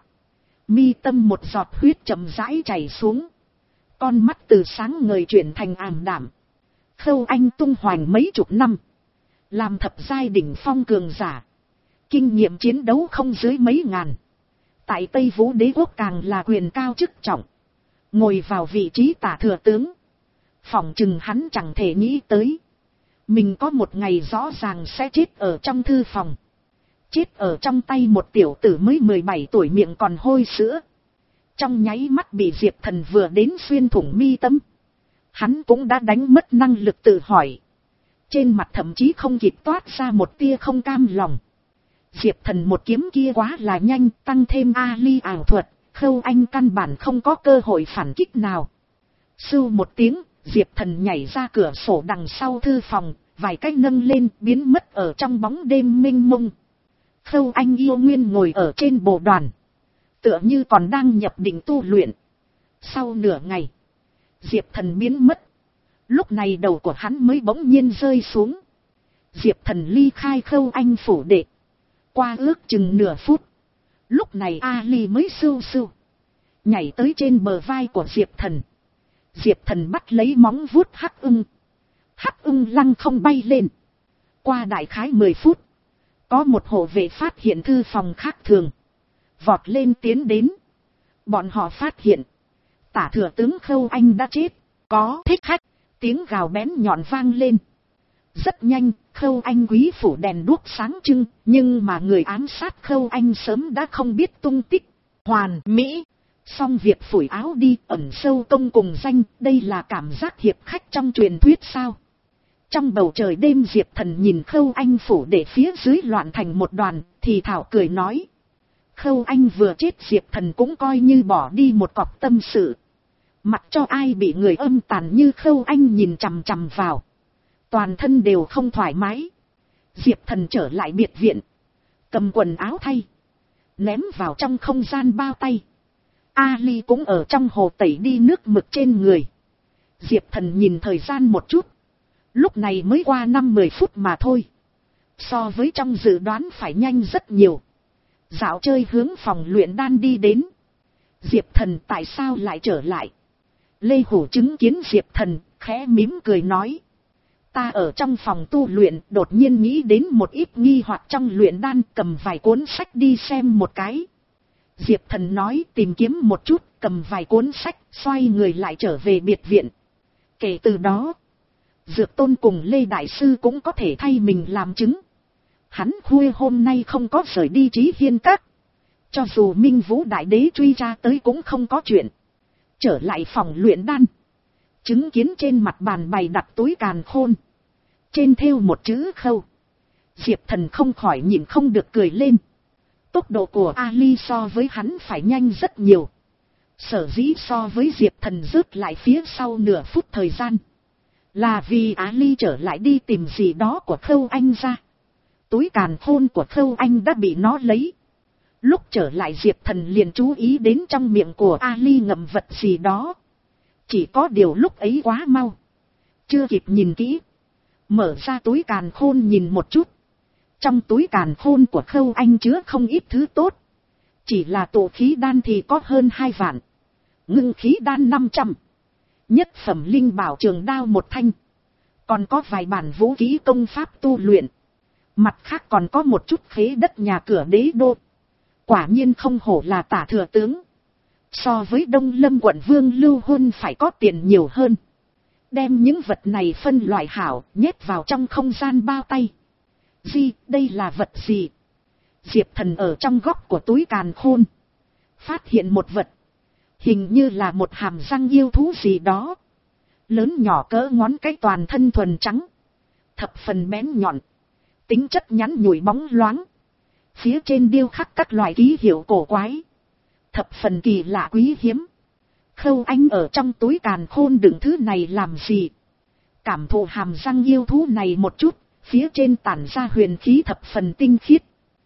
Mi tâm một giọt huyết chậm rãi chảy xuống. Con mắt từ sáng ngời chuyển thành ảm đạm. Khâu Anh tung hoành mấy chục năm. Làm thập giai đỉnh phong cường giả. Kinh nghiệm chiến đấu không dưới mấy ngàn. Tại Tây Vũ Đế quốc càng là quyền cao chức trọng. Ngồi vào vị trí tả thừa tướng. Phỏng chừng hắn chẳng thể nghĩ tới. Mình có một ngày rõ ràng sẽ chết ở trong thư phòng. Chết ở trong tay một tiểu tử mới mười bảy tuổi miệng còn hôi sữa. Trong nháy mắt bị Diệp Thần vừa đến xuyên thủng mi tâm. Hắn cũng đã đánh mất năng lực tự hỏi. Trên mặt thậm chí không kịp toát ra một tia không cam lòng. Diệp Thần một kiếm kia quá là nhanh, tăng thêm Ali ảo thuật, Khâu Anh căn bản không có cơ hội phản kích nào. Sưu một tiếng, Diệp Thần nhảy ra cửa sổ đằng sau thư phòng, vài cách nâng lên biến mất ở trong bóng đêm mênh mông. Khâu Anh yêu nguyên ngồi ở trên bồ đoàn. Tựa như còn đang nhập định tu luyện. Sau nửa ngày, Diệp Thần biến mất. Lúc này đầu của hắn mới bỗng nhiên rơi xuống. Diệp Thần ly khai Khâu Anh phủ đệ. Qua ước chừng nửa phút. Lúc này Ali mới sưu sưu. Nhảy tới trên bờ vai của Diệp Thần. Diệp Thần bắt lấy móng vuốt hắc ưng. Hắc ưng lăng không bay lên. Qua đại khái mười phút. Có một hộ vệ phát hiện thư phòng khác thường. Vọt lên tiến đến. Bọn họ phát hiện. Tả thừa tướng Khâu Anh đã chết. Có thích khách. Tiếng gào bén nhọn vang lên. Rất nhanh, Khâu Anh quý phủ đèn đuốc sáng trưng, nhưng mà người ám sát Khâu Anh sớm đã không biết tung tích. Hoàn mỹ. Xong việc phủi áo đi, ẩn sâu công cùng danh, đây là cảm giác hiệp khách trong truyền thuyết sao. Trong bầu trời đêm Diệp Thần nhìn Khâu Anh phủ để phía dưới loạn thành một đoàn, thì thảo cười nói. Khâu Anh vừa chết Diệp Thần cũng coi như bỏ đi một cọc tâm sự. Mặc cho ai bị người âm tàn như Khâu Anh nhìn chằm chằm vào. Toàn thân đều không thoải mái. Diệp Thần trở lại biệt viện. Cầm quần áo thay. Ném vào trong không gian bao tay. Ali cũng ở trong hồ tẩy đi nước mực trên người. Diệp Thần nhìn thời gian một chút. Lúc này mới qua năm mười phút mà thôi. So với trong dự đoán phải nhanh rất nhiều. Dạo chơi hướng phòng luyện đan đi đến. Diệp Thần tại sao lại trở lại? Lê Hủ chứng kiến Diệp Thần, khẽ mím cười nói. Ta ở trong phòng tu luyện, đột nhiên nghĩ đến một ít nghi hoặc trong luyện đan, cầm vài cuốn sách đi xem một cái. Diệp Thần nói tìm kiếm một chút, cầm vài cuốn sách, xoay người lại trở về biệt viện. Kể từ đó, Dược Tôn cùng Lê Đại Sư cũng có thể thay mình làm chứng. Hắn khuya hôm nay không có rời đi Trí Hiên Các. Cho dù Minh Vũ Đại Đế truy ra tới cũng không có chuyện. Trở lại phòng luyện đan. Chứng kiến trên mặt bàn bày đặt túi càn khôn. Trên thêu một chữ Khâu. Diệp Thần không khỏi nhịn không được cười lên. Tốc độ của Ali so với hắn phải nhanh rất nhiều. Sở dĩ so với Diệp Thần rớt lại phía sau nửa phút thời gian. Là vì Ali trở lại đi tìm gì đó của Khâu Anh ra. Túi càn khôn của Khâu Anh đã bị nó lấy. Lúc trở lại Diệp Thần liền chú ý đến trong miệng của Ali ngậm vật gì đó. Chỉ có điều lúc ấy quá mau. Chưa kịp nhìn kỹ. Mở ra túi càn khôn nhìn một chút. Trong túi càn khôn của Khâu Anh chứa không ít thứ tốt. Chỉ là tụ khí đan thì có hơn hai vạn. Ngưng khí đan năm trăm. Nhất phẩm linh bảo trường đao một thanh. Còn có vài bản vũ khí công pháp tu luyện. Mặt khác còn có một chút khế đất nhà cửa đế đô. Quả nhiên không hổ là tả thừa tướng. So với Đông Lâm quận Vương Lưu Huân phải có tiền nhiều hơn. Đem những vật này phân loại hảo, nhét vào trong không gian bao tay. Gì, đây là vật gì? Diệp Thần ở trong góc của túi càn khôn. Phát hiện một vật. Hình như là một hàm răng yêu thú gì đó. Lớn nhỏ cỡ ngón cái, toàn thân thuần trắng. Thập phần bén nhọn. Tính chất nhắn nhủi bóng loáng. Phía trên điêu khắc các loại ký hiệu cổ quái. Thập phần kỳ lạ quý hiếm. Khâu Anh ở trong túi càn khôn đựng thứ này làm gì? Cảm thụ hàm răng yêu thú này một chút. Phía trên tản ra huyền khí thập phần tinh khiết.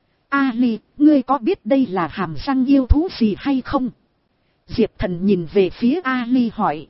Ali, ngươi có biết đây là hàm răng yêu thú gì hay không? Diệp Thần nhìn về phía Ali hỏi.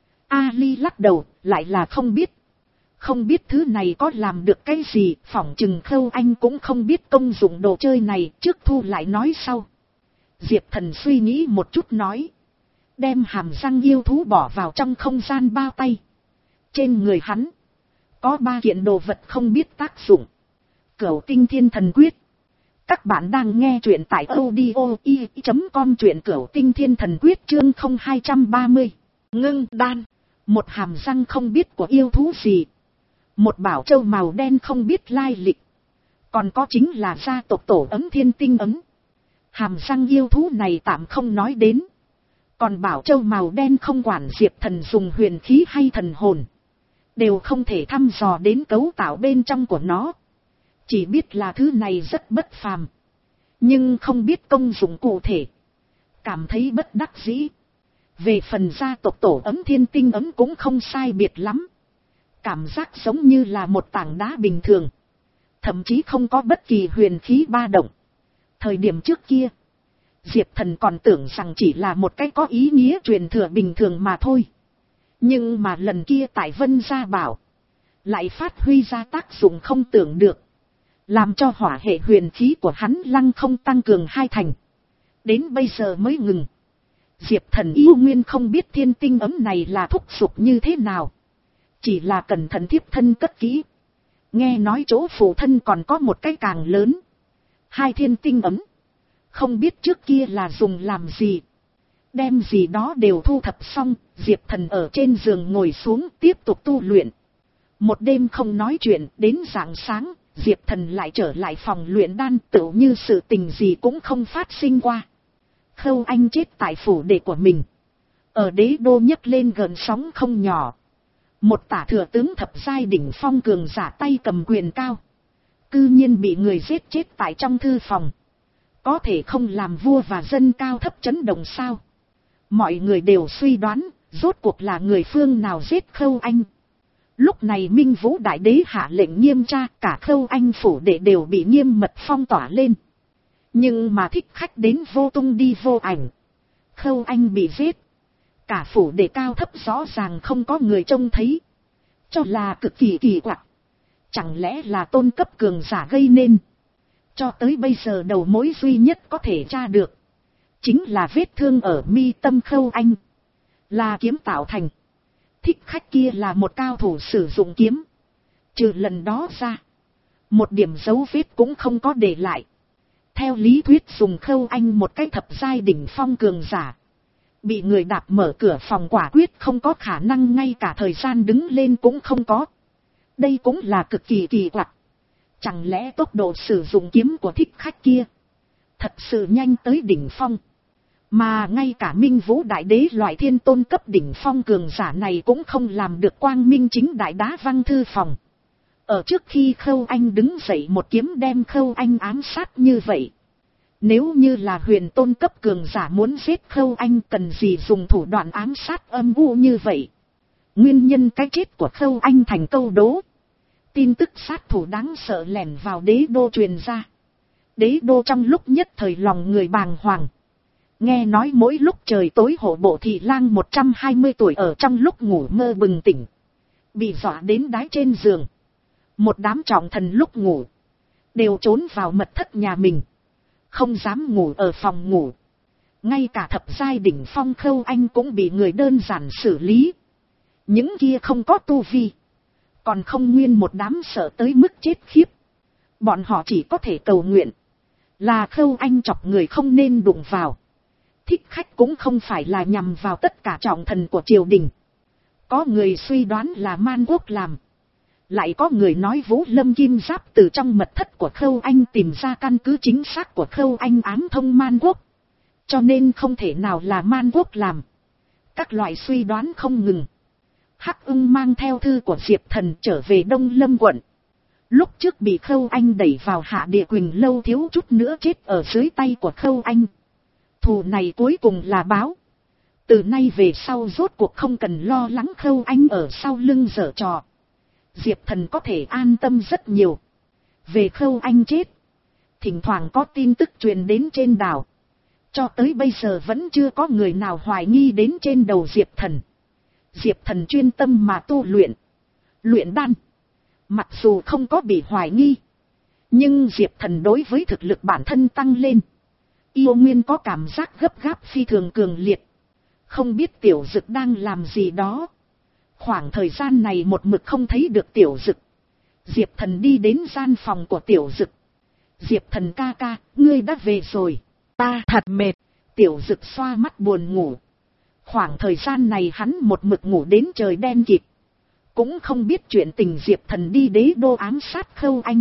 Ali lắc đầu, lại là không biết. Không biết thứ này có làm được cái gì, phỏng chừng Khâu Anh cũng không biết công dụng đồ chơi này, trước thu lại nói sau. Diệp Thần suy nghĩ một chút nói. Đem hàm răng yêu thú bỏ vào trong không gian bao tay. Trên người hắn có ba kiện đồ vật không biết tác dụng. Cửu Tinh Thiên Thần Quyết. Các bạn đang nghe truyện tại audio i chấm com, truyện Cửu Tinh Thiên Thần Quyết chương không hai ba mươi. Ngưng đan. Một hàm răng không biết của yêu thú gì. Một bảo châu màu đen không biết lai lịch. Còn có chính là gia tộc tổ ấm Thiên Tinh ấm. Hàm răng yêu thú này tạm không nói đến. Còn bảo châu màu đen không quản Diệp Thần dùng huyền khí hay thần hồn. Đều không thể thăm dò đến cấu tạo bên trong của nó. Chỉ biết là thứ này rất bất phàm. Nhưng không biết công dụng cụ thể. Cảm thấy bất đắc dĩ. Về phần gia tộc tổ ấm Thiên Tinh ấm cũng không sai biệt lắm. Cảm giác giống như là một tảng đá bình thường. Thậm chí không có bất kỳ huyền khí ba động. Thời điểm trước kia, Diệp Thần còn tưởng rằng chỉ là một cái có ý nghĩa truyền thừa bình thường mà thôi. Nhưng mà lần kia tại Vân Gia Bảo, lại phát huy ra tác dụng không tưởng được. Làm cho hỏa hệ huyền khí của hắn lăng không tăng cường hai thành. Đến bây giờ mới ngừng. Diệp Thần yêu nguyên không biết thiên tinh ấm này là thúc giục như thế nào. Chỉ là cẩn thận thiếp thân cất kỹ. Nghe nói chỗ phụ thân còn có một cái càng lớn. Hai thiên tinh ấm. Không biết trước kia là dùng làm gì. Đem gì đó đều thu thập xong. Diệp Thần ở trên giường ngồi xuống tiếp tục tu luyện. Một đêm không nói chuyện, đến rạng sáng Diệp Thần lại trở lại phòng luyện đan, tựu như sự tình gì cũng không phát sinh qua. Khâu Anh chết tại phủ đệ của mình. Ở đế đô nhấc lên gần sóng không nhỏ. Một tả thừa tướng thập giai đỉnh phong cường giả tay cầm quyền cao. Cư nhiên bị người giết chết tại trong thư phòng. Có thể không làm vua và dân cao thấp chấn động sao? Mọi người đều suy đoán, rốt cuộc là người phương nào giết Khâu Anh. Lúc này Minh Vũ Đại Đế hạ lệnh nghiêm tra, cả Khâu Anh phủ đệ đều bị nghiêm mật phong tỏa lên. Nhưng mà thích khách đến vô tung đi vô ảnh. Khâu Anh bị giết. Cả phủ đệ cao thấp rõ ràng không có người trông thấy. Cho là cực kỳ kỳ quặc. Chẳng lẽ là tôn cấp cường giả gây nên. Cho tới bây giờ đầu mối duy nhất có thể tra được. Chính là vết thương ở mi tâm Khâu Anh. Là kiếm tạo thành. Thích khách kia là một cao thủ sử dụng kiếm. Trừ lần đó ra, một điểm dấu vết cũng không có để lại. Theo lý thuyết dùng Khâu Anh một cái thập giai đỉnh phong cường giả. Bị người đạp mở cửa phòng quả quyết không có khả năng, ngay cả thời gian đứng lên cũng không có. Đây cũng là cực kỳ kỳ quặc. Chẳng lẽ tốc độ sử dụng kiếm của thích khách kia thật sự nhanh tới đỉnh phong. Mà ngay cả Minh Vũ Đại Đế loại thiên tôn cấp đỉnh phong cường giả này cũng không làm được quang minh chính đại đá văng thư phòng. Ở trước khi Khâu Anh đứng dậy một kiếm đem Khâu Anh ám sát như vậy. Nếu như là huyền tôn cấp cường giả muốn giết Khâu Anh, cần gì dùng thủ đoạn ám sát âm u như vậy. Nguyên nhân cái chết của Khâu Anh thành câu đố. Tin tức sát thủ đáng sợ lẻn vào đế đô truyền ra. Đế đô trong lúc nhất thời lòng người bàng hoàng. Nghe nói mỗi lúc trời tối hộ bộ thị lang một trăm hai mươi tuổi ở trong lúc ngủ mơ bừng tỉnh. Bị dọa đến đái trên giường. Một đám trọng thần lúc ngủ đều trốn vào mật thất nhà mình. Không dám ngủ ở phòng ngủ. Ngay cả thập giai đỉnh phong Khâu Anh cũng bị người đơn giản xử lý. Những kia không có tu vi. Còn không nguyên một đám sợ tới mức chết khiếp. Bọn họ chỉ có thể cầu nguyện. Là Khâu Anh chọc người không nên đụng vào. Thích khách cũng không phải là nhằm vào tất cả trọng thần của triều đình. Có người suy đoán là Man Quốc làm. Lại có người nói Vũ Lâm Kim Giáp từ trong mật thất của Khâu Anh tìm ra căn cứ chính xác của Khâu Anh ám thông Man Quốc. Cho nên không thể nào là Man Quốc làm. Các loại suy đoán không ngừng. Hắc Ưng mang theo thư của Diệp Thần trở về Đông Lâm quận. Lúc trước bị Khâu Anh đẩy vào Hạ Địa Quỳnh lâu thiếu chút nữa chết ở dưới tay của Khâu Anh. Thù này cuối cùng là báo. Từ nay về sau rốt cuộc không cần lo lắng Khâu Anh ở sau lưng giở trò. Diệp Thần có thể an tâm rất nhiều. Về Khâu Anh chết, thỉnh thoảng có tin tức truyền đến trên đảo. Cho tới bây giờ vẫn chưa có người nào hoài nghi đến trên đầu Diệp Thần. Diệp Thần chuyên tâm mà tu luyện. Luyện đan. Mặc dù không có bị hoài nghi. Nhưng Diệp Thần đối với thực lực bản thân tăng lên. Yêu Nguyên có cảm giác gấp gáp phi thường cường liệt. Không biết Tiểu Dực đang làm gì đó. Khoảng thời gian này một mực không thấy được Tiểu Dực. Diệp Thần đi đến gian phòng của Tiểu Dực. Diệp Thần ca ca, ngươi đã về rồi. Ta thật mệt. Tiểu Dực xoa mắt buồn ngủ. Khoảng thời gian này hắn một mực ngủ đến trời đen kịt. Cũng không biết chuyện tình Diệp Thần đi đế đô ám sát Khâu Anh.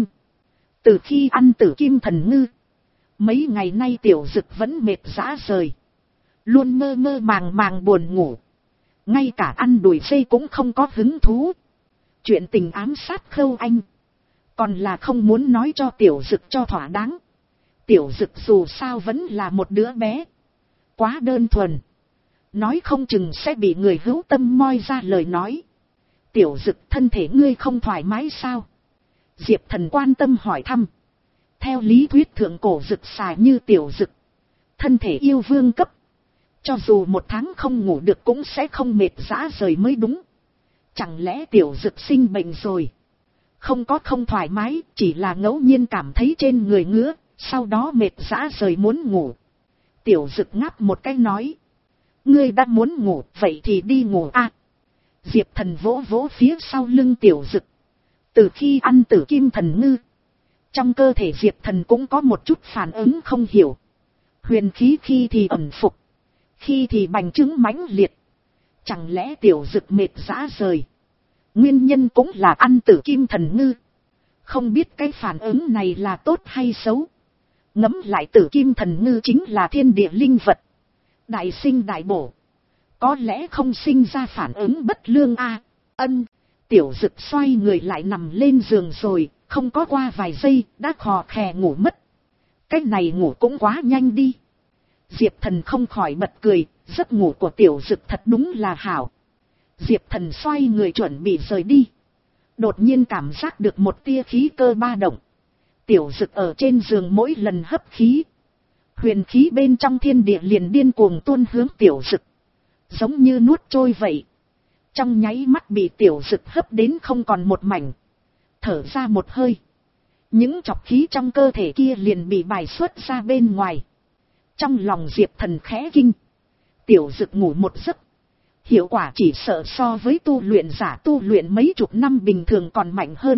Từ khi ăn Tử Kim Thần Ngư, mấy ngày nay Tiểu Dực vẫn mệt rã rời. Luôn mơ mơ màng màng buồn ngủ. Ngay cả ăn đùi dây cũng không có hứng thú. Chuyện tình ám sát Khâu Anh, còn là không muốn nói cho Tiểu Dực cho thỏa đáng. Tiểu Dực dù sao vẫn là một đứa bé. Quá đơn thuần. Nói không chừng sẽ bị người hữu tâm moi ra lời nói. Tiểu Dực, thân thể ngươi không thoải mái sao? Diệp Thần quan tâm hỏi thăm. Theo lý thuyết thượng cổ Dực xài như Tiểu Dực, thân thể yêu vương cấp. Cho dù một tháng không ngủ được cũng sẽ không mệt rã rời mới đúng. Chẳng lẽ Tiểu Dực sinh bệnh rồi? Không có không thoải mái, chỉ là ngẫu nhiên cảm thấy trên người ngứa, sau đó mệt rã rời muốn ngủ. Tiểu Dực ngáp một cái nói. Ngươi đã muốn ngủ, vậy thì đi ngủ a. À, Diệp Thần vỗ vỗ phía sau lưng Tiểu Dực. Từ khi ăn Tử Kim Thần Ngư, trong cơ thể Diệp Thần cũng có một chút phản ứng không hiểu. Huyền khí khi thì ẩn phục, khi thì bành trướng mãnh liệt. Chẳng lẽ Tiểu Dực mệt rã rời, nguyên nhân cũng là ăn Tử Kim Thần Ngư? Không biết cái phản ứng này là tốt hay xấu. Ngẫm lại Tử Kim Thần Ngư chính là thiên địa linh vật, đại sinh đại bổ. Có lẽ không sinh ra phản ứng bất lương a. À, ân. Tiểu Dực xoay người lại nằm lên giường rồi, không có qua vài giây, đã khò khè ngủ mất. Cái này ngủ cũng quá nhanh đi. Diệp Thần không khỏi bật cười, giấc ngủ của Tiểu Dực thật đúng là hảo. Diệp Thần xoay người chuẩn bị rời đi. Đột nhiên cảm giác được một tia khí cơ ba động. Tiểu Dực ở trên giường mỗi lần hấp khí, huyền khí bên trong thiên địa liền điên cuồng tuôn hướng Tiểu Dực. Giống như nuốt trôi vậy. Trong nháy mắt bị Tiểu Dực hấp đến không còn một mảnh. Thở ra một hơi, những chọc khí trong cơ thể kia liền bị bài xuất ra bên ngoài. Trong lòng Diệp Thần khẽ kinh. Tiểu Dực ngủ một giấc, hiệu quả chỉ sợ so với tu luyện giả tu luyện mấy chục năm bình thường còn mạnh hơn.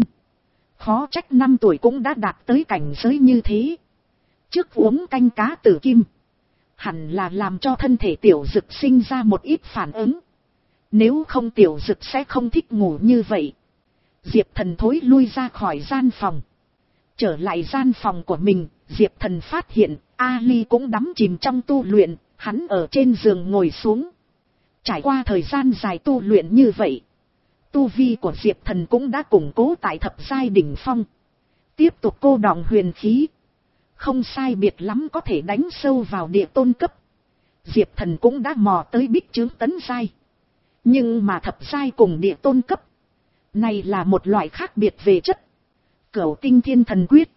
Khó trách năm tuổi cũng đã đạt tới cảnh giới như thế. Trước uống canh cá tử kim, hẳn là làm cho thân thể Tiểu Dực sinh ra một ít phản ứng. Nếu không Tiểu Dực sẽ không thích ngủ như vậy. Diệp Thần thối lui ra khỏi gian phòng. Trở lại gian phòng của mình, Diệp Thần phát hiện Ali cũng đắm chìm trong tu luyện. Hắn ở trên giường ngồi xuống. Trải qua thời gian dài tu luyện như vậy, tu vi của Diệp Thần cũng đã củng cố tại thập giai đỉnh phong. Tiếp tục cô đọng huyền khí, không sai biệt lắm có thể đánh sâu vào địa tôn cấp. Diệp Thần cũng đã mò tới bích chướng tấn giai. Nhưng mà thập giai cùng địa tôn cấp này là một loại khác biệt về chất. Cửu Tinh Thiên Thần Quyết,